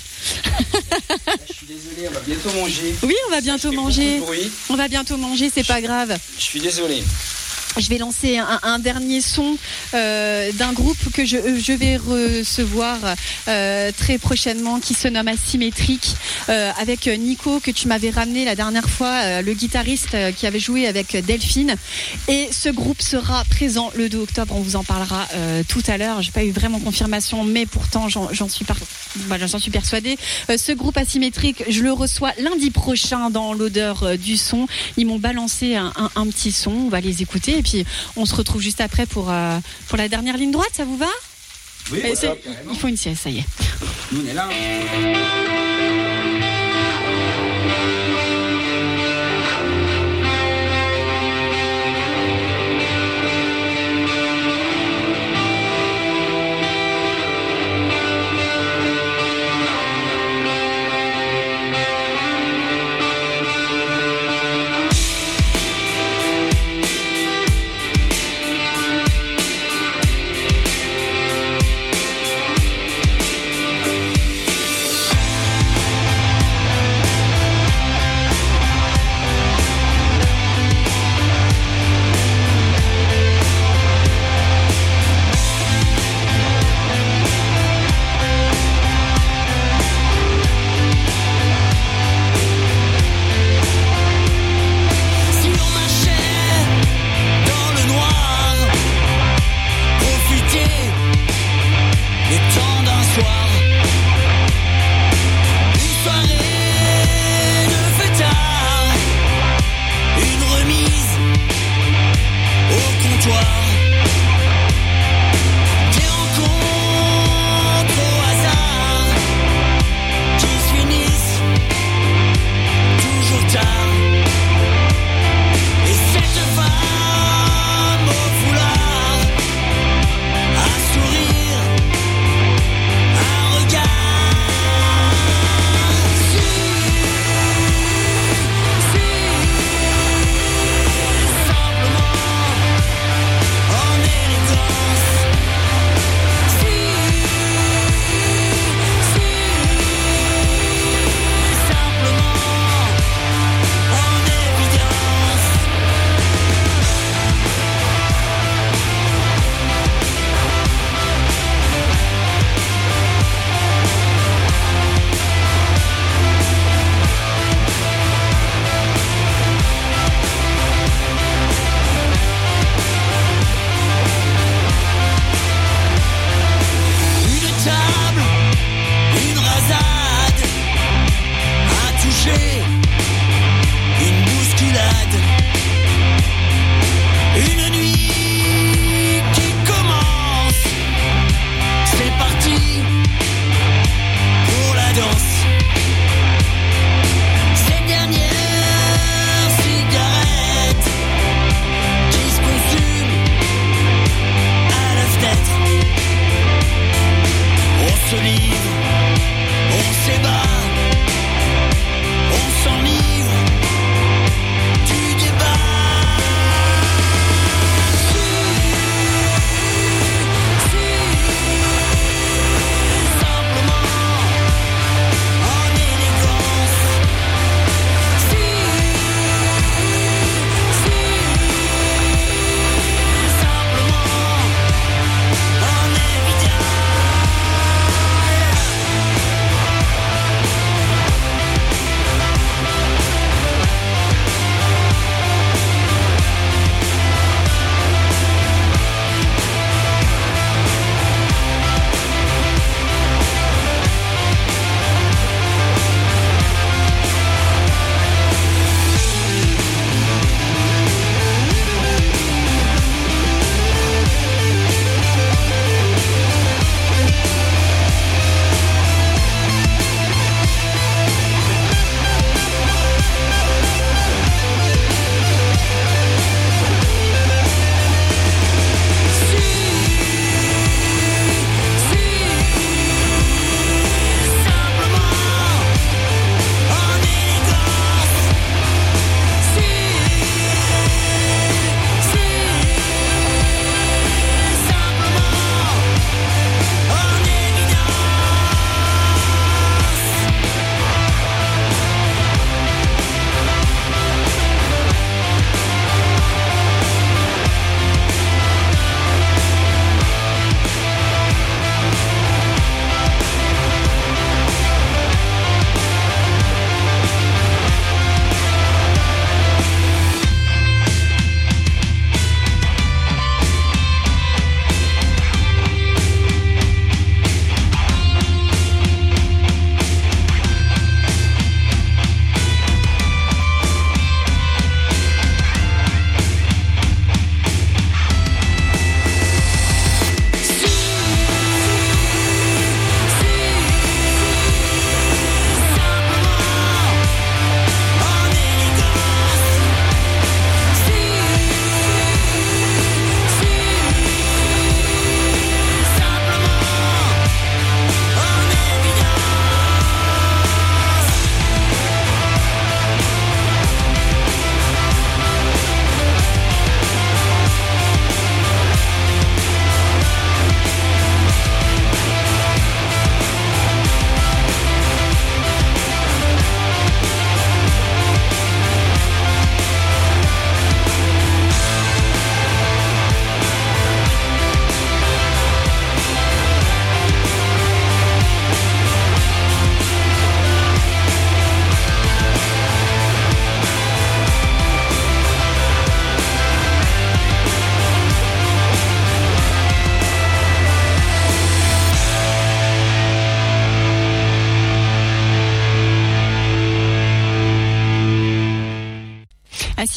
[SPEAKER 3] Je suis désolé, on va bientôt manger.
[SPEAKER 1] Oui, on va bientôt manger. On va bientôt manger, c'est pas grave.
[SPEAKER 3] Je suis désolé.
[SPEAKER 1] Je vais lancer un dernier son d'un groupe que je vais recevoir très prochainement qui se nomme Asymétrique avec Nico que tu m'avais ramené la dernière fois, le guitariste qui avait joué avec Delphine. Et ce groupe sera présent le 2 octobre, on vous en parlera tout à l'heure. J'ai pas eu vraiment confirmation, mais pourtant j'en suis persuadée. Ce groupe Asymétrique, je le reçois lundi prochain dans l'odeur du son. Ils m'ont balancé un petit son, on va les écouter. Et puis on se retrouve juste après pour la dernière ligne droite, ça vous va?
[SPEAKER 3] Oui,
[SPEAKER 1] il faut une sieste, ça y est.
[SPEAKER 3] Nous on est là.
[SPEAKER 4] comptoir. Une soirée de fêtard, une remise au comptoir. Des rencontres au hasard qui se finissent toujours tard. Et cette femme au foulard, un sourire, un regard. Si, simplement en élégance. Si, simplement en évidence. Une table, une rasade, un toucher, une bousculade. Une nuit qui commence, c'est parti pour la danse. Ces dernières cigarettes qui se consument à la fenêtre. On se livre, on s'ébat, on s'enivre du débat. Si, simplement en élégance. Si, simplement en évidence.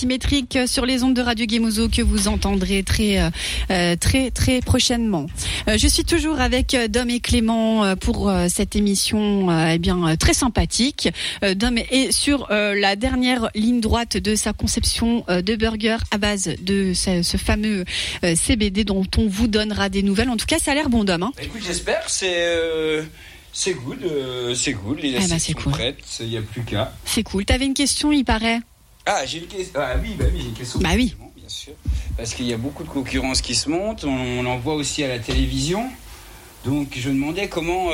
[SPEAKER 1] symétrique sur les ondes de Radio Gemozo que vous entendrez très prochainement. Je suis toujours avec Dom et Clément pour cette émission très sympathique. Dom est sur la dernière ligne droite de sa conception de burger à base de ce fameux CBD dont on vous donnera des nouvelles. En tout cas, ça a l'air bon, Dom. Hein.
[SPEAKER 3] Écoute, j'espère. C'est good. Les assiettes sont prêtes. Il n'y a plus qu'à.
[SPEAKER 1] C'est cool. T'avais une question, il paraît.
[SPEAKER 3] Ah, j'ai une question. Ah oui, j'ai une question.
[SPEAKER 1] Bah oui.
[SPEAKER 3] Bien sûr. Parce qu'il y a beaucoup de concurrence qui se monte. On en voit aussi à la télévision. Donc, je me demandais comment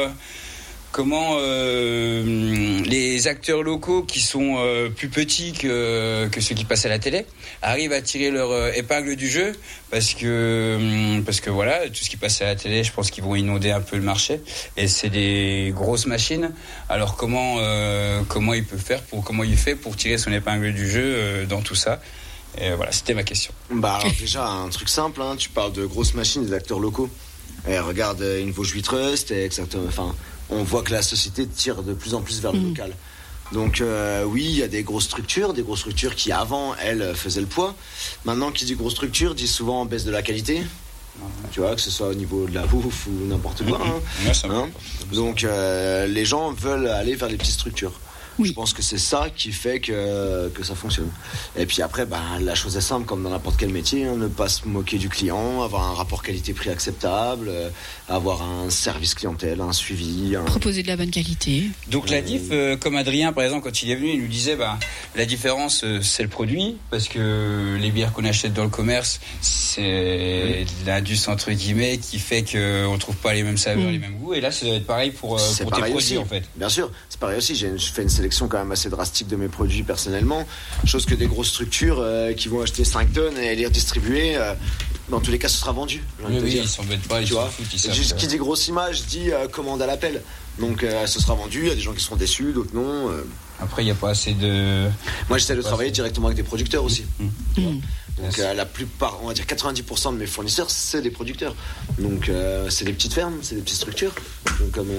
[SPEAKER 3] les acteurs locaux qui sont plus petits que ceux qui passent à la télé arrivent à tirer leur épingle du jeu parce que voilà, tout ce qui passe à la télé, je pense qu'ils vont inonder un peu le marché et c'est des grosses machines. Alors comment il fait pour tirer son épingle du jeu dans tout ça? Et voilà, c'était ma question.
[SPEAKER 2] Alors déjà un truc simple, hein, tu parles de grosses machines, des acteurs locaux. Et regarde une Vosges Trust, exactement. Enfin, on voit que la société tire de plus en plus vers le local. Donc oui, il y a des grosses structures qui avant, elles, faisaient le poids. Maintenant, qui dit grosse structure, dit souvent baisse de la qualité. Tu vois, que ce soit au niveau de la bouffe ou n'importe quoi. Donc les gens veulent aller vers les petites structures. Oui. Je pense que c'est ça qui fait que ça fonctionne. Et puis après, la chose est simple, comme dans n'importe quel métier, hein, ne pas se moquer du client, avoir un rapport qualité-prix acceptable, avoir un service clientèle, un suivi.
[SPEAKER 1] Proposer de la bonne qualité.
[SPEAKER 3] Donc la diff, comme Adrien par exemple, quand il est venu, il nous disait la différence c'est le produit, parce que les bières qu'on achète dans le commerce, c'est l'indus entre guillemets qui fait qu'on ne trouve pas les mêmes saveurs, les mêmes goûts. Et là, ça doit être pareil pour tes produits
[SPEAKER 2] aussi,
[SPEAKER 3] en fait.
[SPEAKER 2] Bien sûr, c'est pareil aussi. Je fais une sélection quand même assez drastique de mes produits personnellement, chose que des grosses structures qui vont acheter 5 tonnes et les redistribuer, dans tous les cas ce sera vendu.
[SPEAKER 3] Ils s'embêtent pas, ils s'en foutent.
[SPEAKER 2] Qui dit grosse image dit commande à l'appel, donc ce sera vendu, il y a des gens qui seront déçus, d'autres non.
[SPEAKER 3] Après il n'y a pas assez de...
[SPEAKER 2] Moi j'essaie de travailler directement avec des producteurs aussi. Donc la plupart, on va dire 90% de mes fournisseurs c'est des producteurs, donc c'est des petites fermes, c'est des petites structures. Donc, comme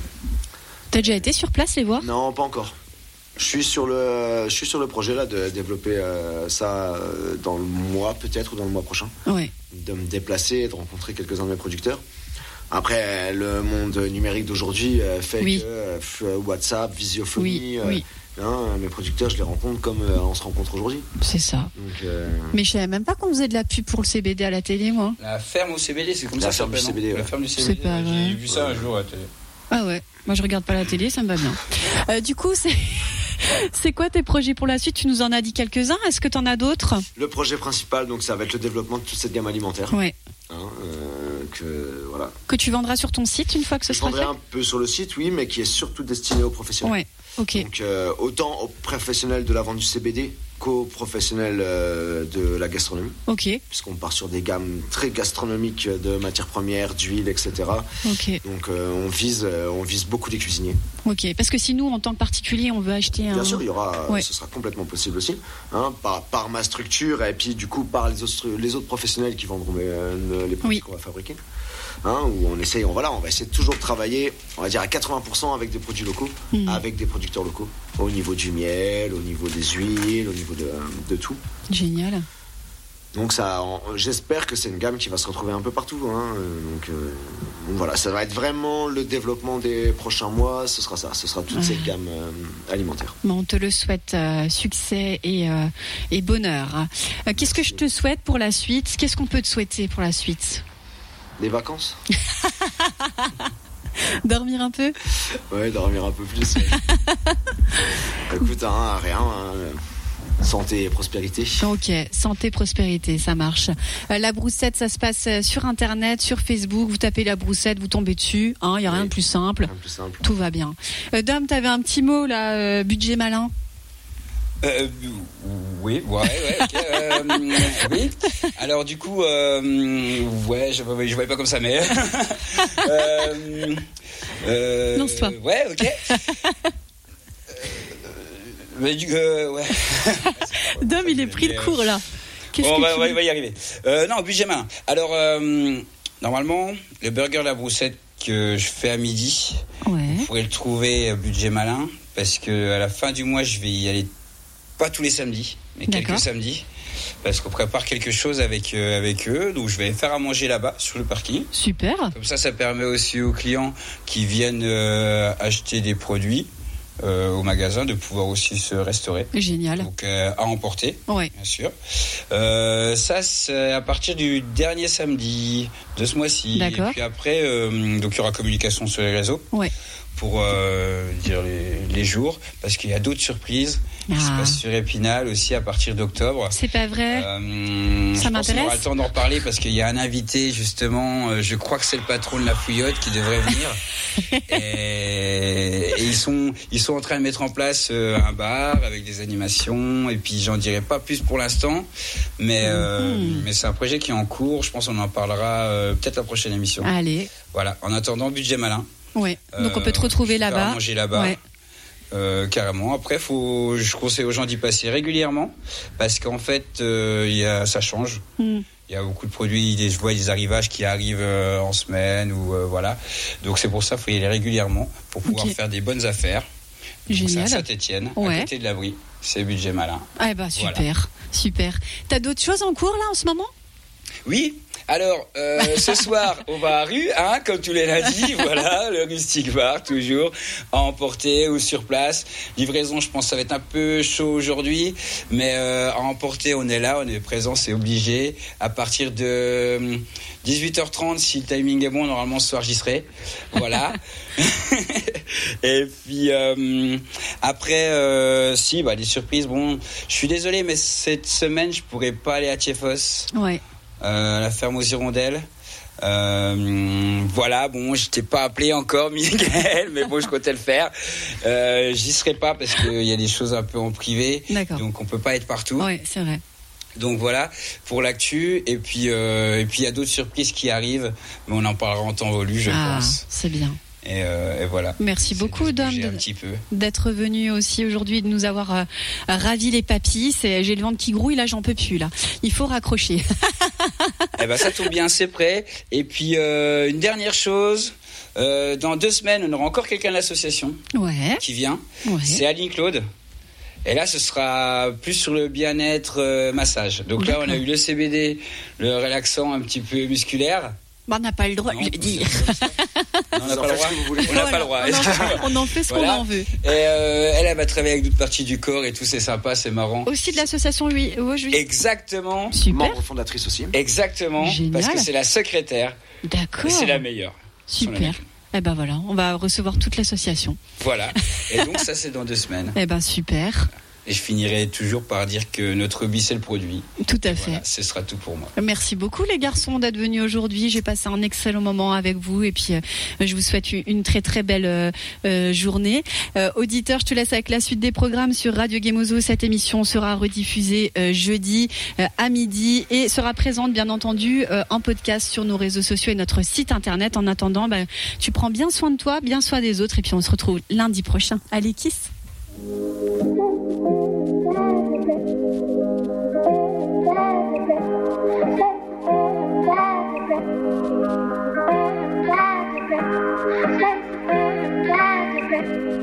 [SPEAKER 1] t'as déjà été sur place les voir?
[SPEAKER 2] Non, pas encore. Je suis sur le projet là de développer ça dans le mois peut-être ou dans le mois prochain.
[SPEAKER 1] Ouais.
[SPEAKER 2] De me déplacer et de rencontrer quelques-uns de mes producteurs. Après, le monde numérique d'aujourd'hui fait que WhatsApp, visiophonie, mes producteurs, je les rencontre comme on se rencontre aujourd'hui.
[SPEAKER 1] C'est ça.
[SPEAKER 2] Donc,
[SPEAKER 1] mais je savais même pas qu'on faisait de la pub pour le CBD à la télé, moi.
[SPEAKER 3] La ferme au CBD, c'est comme ça.
[SPEAKER 2] La ferme du CBD.
[SPEAKER 3] La ferme du CBD. J'ai vu ça un jour à la télé.
[SPEAKER 1] Ah ouais. Moi, je regarde pas la télé, ça me va bien. Du coup, c'est quoi tes projets pour la suite? Tu nous en as dit quelques-uns. Est-ce que tu en as d'autres?
[SPEAKER 2] Le projet principal, donc, ça va être le développement de toute cette gamme alimentaire.
[SPEAKER 1] Ouais.
[SPEAKER 2] Que
[SPEAKER 1] tu vendras sur ton site une fois que ce sera fait.
[SPEAKER 2] Je vendrai un peu sur le site, oui, mais qui est surtout destiné aux professionnels.
[SPEAKER 1] Ouais. Ok.
[SPEAKER 2] Donc autant aux professionnels de la vente du CBD qu'aux professionnels de la gastronomie.
[SPEAKER 1] Ok.
[SPEAKER 2] Puisqu'on part sur des gammes très gastronomiques de matières premières, d'huile, etc.
[SPEAKER 1] Ok.
[SPEAKER 2] Donc on vise beaucoup les cuisiniers.
[SPEAKER 1] Ok. Parce que si nous, en tant que particulier, on veut acheter
[SPEAKER 2] Bien sûr, il y aura, ce sera complètement possible aussi, hein, par ma structure et puis du coup par les autres professionnels qui vendront les produits qu'on va fabriquer. Hein, où on va essayer de toujours travailler, on va dire à 80% avec des produits locaux, avec des producteurs locaux, au niveau du miel, au niveau des huiles, au niveau de tout.
[SPEAKER 1] Génial.
[SPEAKER 2] Donc j'espère que c'est une gamme qui va se retrouver un peu partout. Hein, donc voilà, ça va être vraiment le développement des prochains mois. Ce sera toute cette gamme alimentaire.
[SPEAKER 1] Bon, on te le souhaite, succès et bonheur. Qu'est-ce que je te souhaite pour la suite? Qu'est-ce qu'on peut te souhaiter pour la suite?
[SPEAKER 2] Des vacances.
[SPEAKER 1] Dormir un peu?
[SPEAKER 2] Ouais, dormir un peu plus. Écoute, rien. Santé et prospérité.
[SPEAKER 1] Ok, santé, prospérité, ça marche. La broussette, ça se passe sur Internet, sur Facebook. Vous tapez la broussette, vous tombez dessus. Il n'y a rien de plus simple. Tout va bien. Dom, t'avais un petit mot là, budget malin.
[SPEAKER 3] Oui, ok. Oui. Alors du coup, je voyais pas comme ça, mais.
[SPEAKER 1] Lance-toi.
[SPEAKER 3] Ouais, ok.
[SPEAKER 1] Dom, il est pris de court là.
[SPEAKER 3] On va y arriver. Non, budget malin. Alors, normalement, le burger La Broussette que je fais à midi, vous pourrez le trouver budget malin, parce que à la fin du mois, je vais y aller. Pas tous les samedis, mais quelques samedis. Parce qu'on prépare quelque chose avec eux, donc je vais faire à manger là-bas sur le parking.
[SPEAKER 1] Super.
[SPEAKER 3] Comme ça permet aussi aux clients qui viennent acheter des produits au magasin de pouvoir aussi se restaurer.
[SPEAKER 1] Génial.
[SPEAKER 3] Donc à emporter,
[SPEAKER 1] bien
[SPEAKER 3] sûr. Ça c'est à partir du dernier samedi de ce mois-ci.
[SPEAKER 1] D'accord.
[SPEAKER 3] Et puis après, donc il y aura communication sur les réseaux.
[SPEAKER 1] Ouais.
[SPEAKER 3] Pour dire les jours, parce qu'il y a d'autres surprises qui se passent sur Épinal aussi à partir d'octobre.
[SPEAKER 1] C'est pas vrai. Ça m'intéresse.
[SPEAKER 3] On aura le temps d'en reparler parce qu'il y a un invité justement, je crois que c'est le patron de la Fouillotte qui devrait venir. et ils sont en train de mettre en place un bar avec des animations, et puis j'en dirai pas plus pour l'instant, mais c'est un projet qui est en cours. Je pense qu'on en parlera peut-être la prochaine émission.
[SPEAKER 1] Allez.
[SPEAKER 3] Voilà. En attendant, budget malin.
[SPEAKER 1] Ouais. Donc on peut te retrouver là-bas.
[SPEAKER 3] Manger là-bas. Ouais. Carrément. Après, je conseille aux gens d'y passer régulièrement parce qu'en fait, ça change. Il y a beaucoup de produits, je vois des arrivages qui arrivent en semaine ou voilà. Donc c'est pour ça qu'il faut y aller régulièrement pour pouvoir faire des bonnes affaires.
[SPEAKER 1] Génial.
[SPEAKER 3] C'est à Saint-Étienne, à côté de l'Abri. C'est budget malin.
[SPEAKER 1] Ah bah super, super. T'as d'autres choses en cours là en ce moment ?
[SPEAKER 3] Oui. Alors, ce soir, on va à Rue, comme tous les lundis, voilà, le Rustic Bar, toujours, à emporter ou sur place. Livraison, je pense que ça va être un peu chaud aujourd'hui, mais à emporter, on est là, on est présent, c'est obligé. À partir de 18h30, si le timing est bon, normalement ce soir j'y serai. Voilà. Et puis, après, des surprises. Bon, je suis désolé, mais cette semaine, je pourrais pas aller à Tiefos.
[SPEAKER 1] Ouais.
[SPEAKER 3] La ferme aux hirondelles. Voilà, bon, je t'ai pas appelé encore, Miguel, mais bon, je comptais le faire. J'y serai pas parce qu'il y a des choses un peu en privé.
[SPEAKER 1] D'accord.
[SPEAKER 3] Donc on peut pas être partout.
[SPEAKER 1] Oui, c'est vrai.
[SPEAKER 3] Donc voilà pour l'actu, et puis il y a d'autres surprises qui arrivent, mais on en parlera en temps voulu, je pense.
[SPEAKER 1] C'est bien.
[SPEAKER 3] Et voilà.
[SPEAKER 1] Merci beaucoup, Dom, d'être venu aussi aujourd'hui, de nous avoir ravi les papilles. J'ai le ventre qui grouille, là, j'en peux plus, là. Il faut raccrocher.
[SPEAKER 3] Ça tombe bien, c'est prêt. Et puis, une dernière chose. Dans 2 semaines, on aura encore quelqu'un de l'association qui vient. Ouais. C'est Aline Claude. Et là, ce sera plus sur le bien-être massage. Donc là, on a eu le CBD, le relaxant un petit peu musculaire.
[SPEAKER 1] On n'a pas le droit de le dire.
[SPEAKER 3] On n'a pas le droit. On n'a pas le droit.
[SPEAKER 1] On en fait ce qu'on en veut.
[SPEAKER 3] Et elle va travailler avec d'autres parties du corps et tout, c'est sympa, c'est marrant.
[SPEAKER 1] Aussi de l'association
[SPEAKER 3] Exactement.
[SPEAKER 1] Super.
[SPEAKER 2] Membre fondatrice aussi.
[SPEAKER 3] Exactement.
[SPEAKER 1] Génial.
[SPEAKER 3] Parce que c'est la secrétaire.
[SPEAKER 1] D'accord.
[SPEAKER 3] Et c'est la meilleure.
[SPEAKER 1] Super. Eh ben voilà, on va recevoir toute l'association.
[SPEAKER 3] Voilà. Et donc ça, c'est dans 2 semaines.
[SPEAKER 1] Eh ben super.
[SPEAKER 3] Et je finirai toujours par dire que notre hobby, c'est le produit.
[SPEAKER 1] Tout à fait.
[SPEAKER 3] Voilà, ce sera tout pour moi.
[SPEAKER 1] Merci beaucoup les garçons d'être venus aujourd'hui. J'ai passé un excellent moment avec vous et puis je vous souhaite une très très belle journée. Auditeur, je te laisse avec la suite des programmes sur Radio Gemozo. Cette émission sera rediffusée jeudi à midi et sera présente bien entendu en podcast sur nos réseaux sociaux et notre site internet. En attendant, tu prends bien soin de toi, bien soin des autres et puis on se retrouve lundi prochain. Allez, kiss.
[SPEAKER 6] Thank you.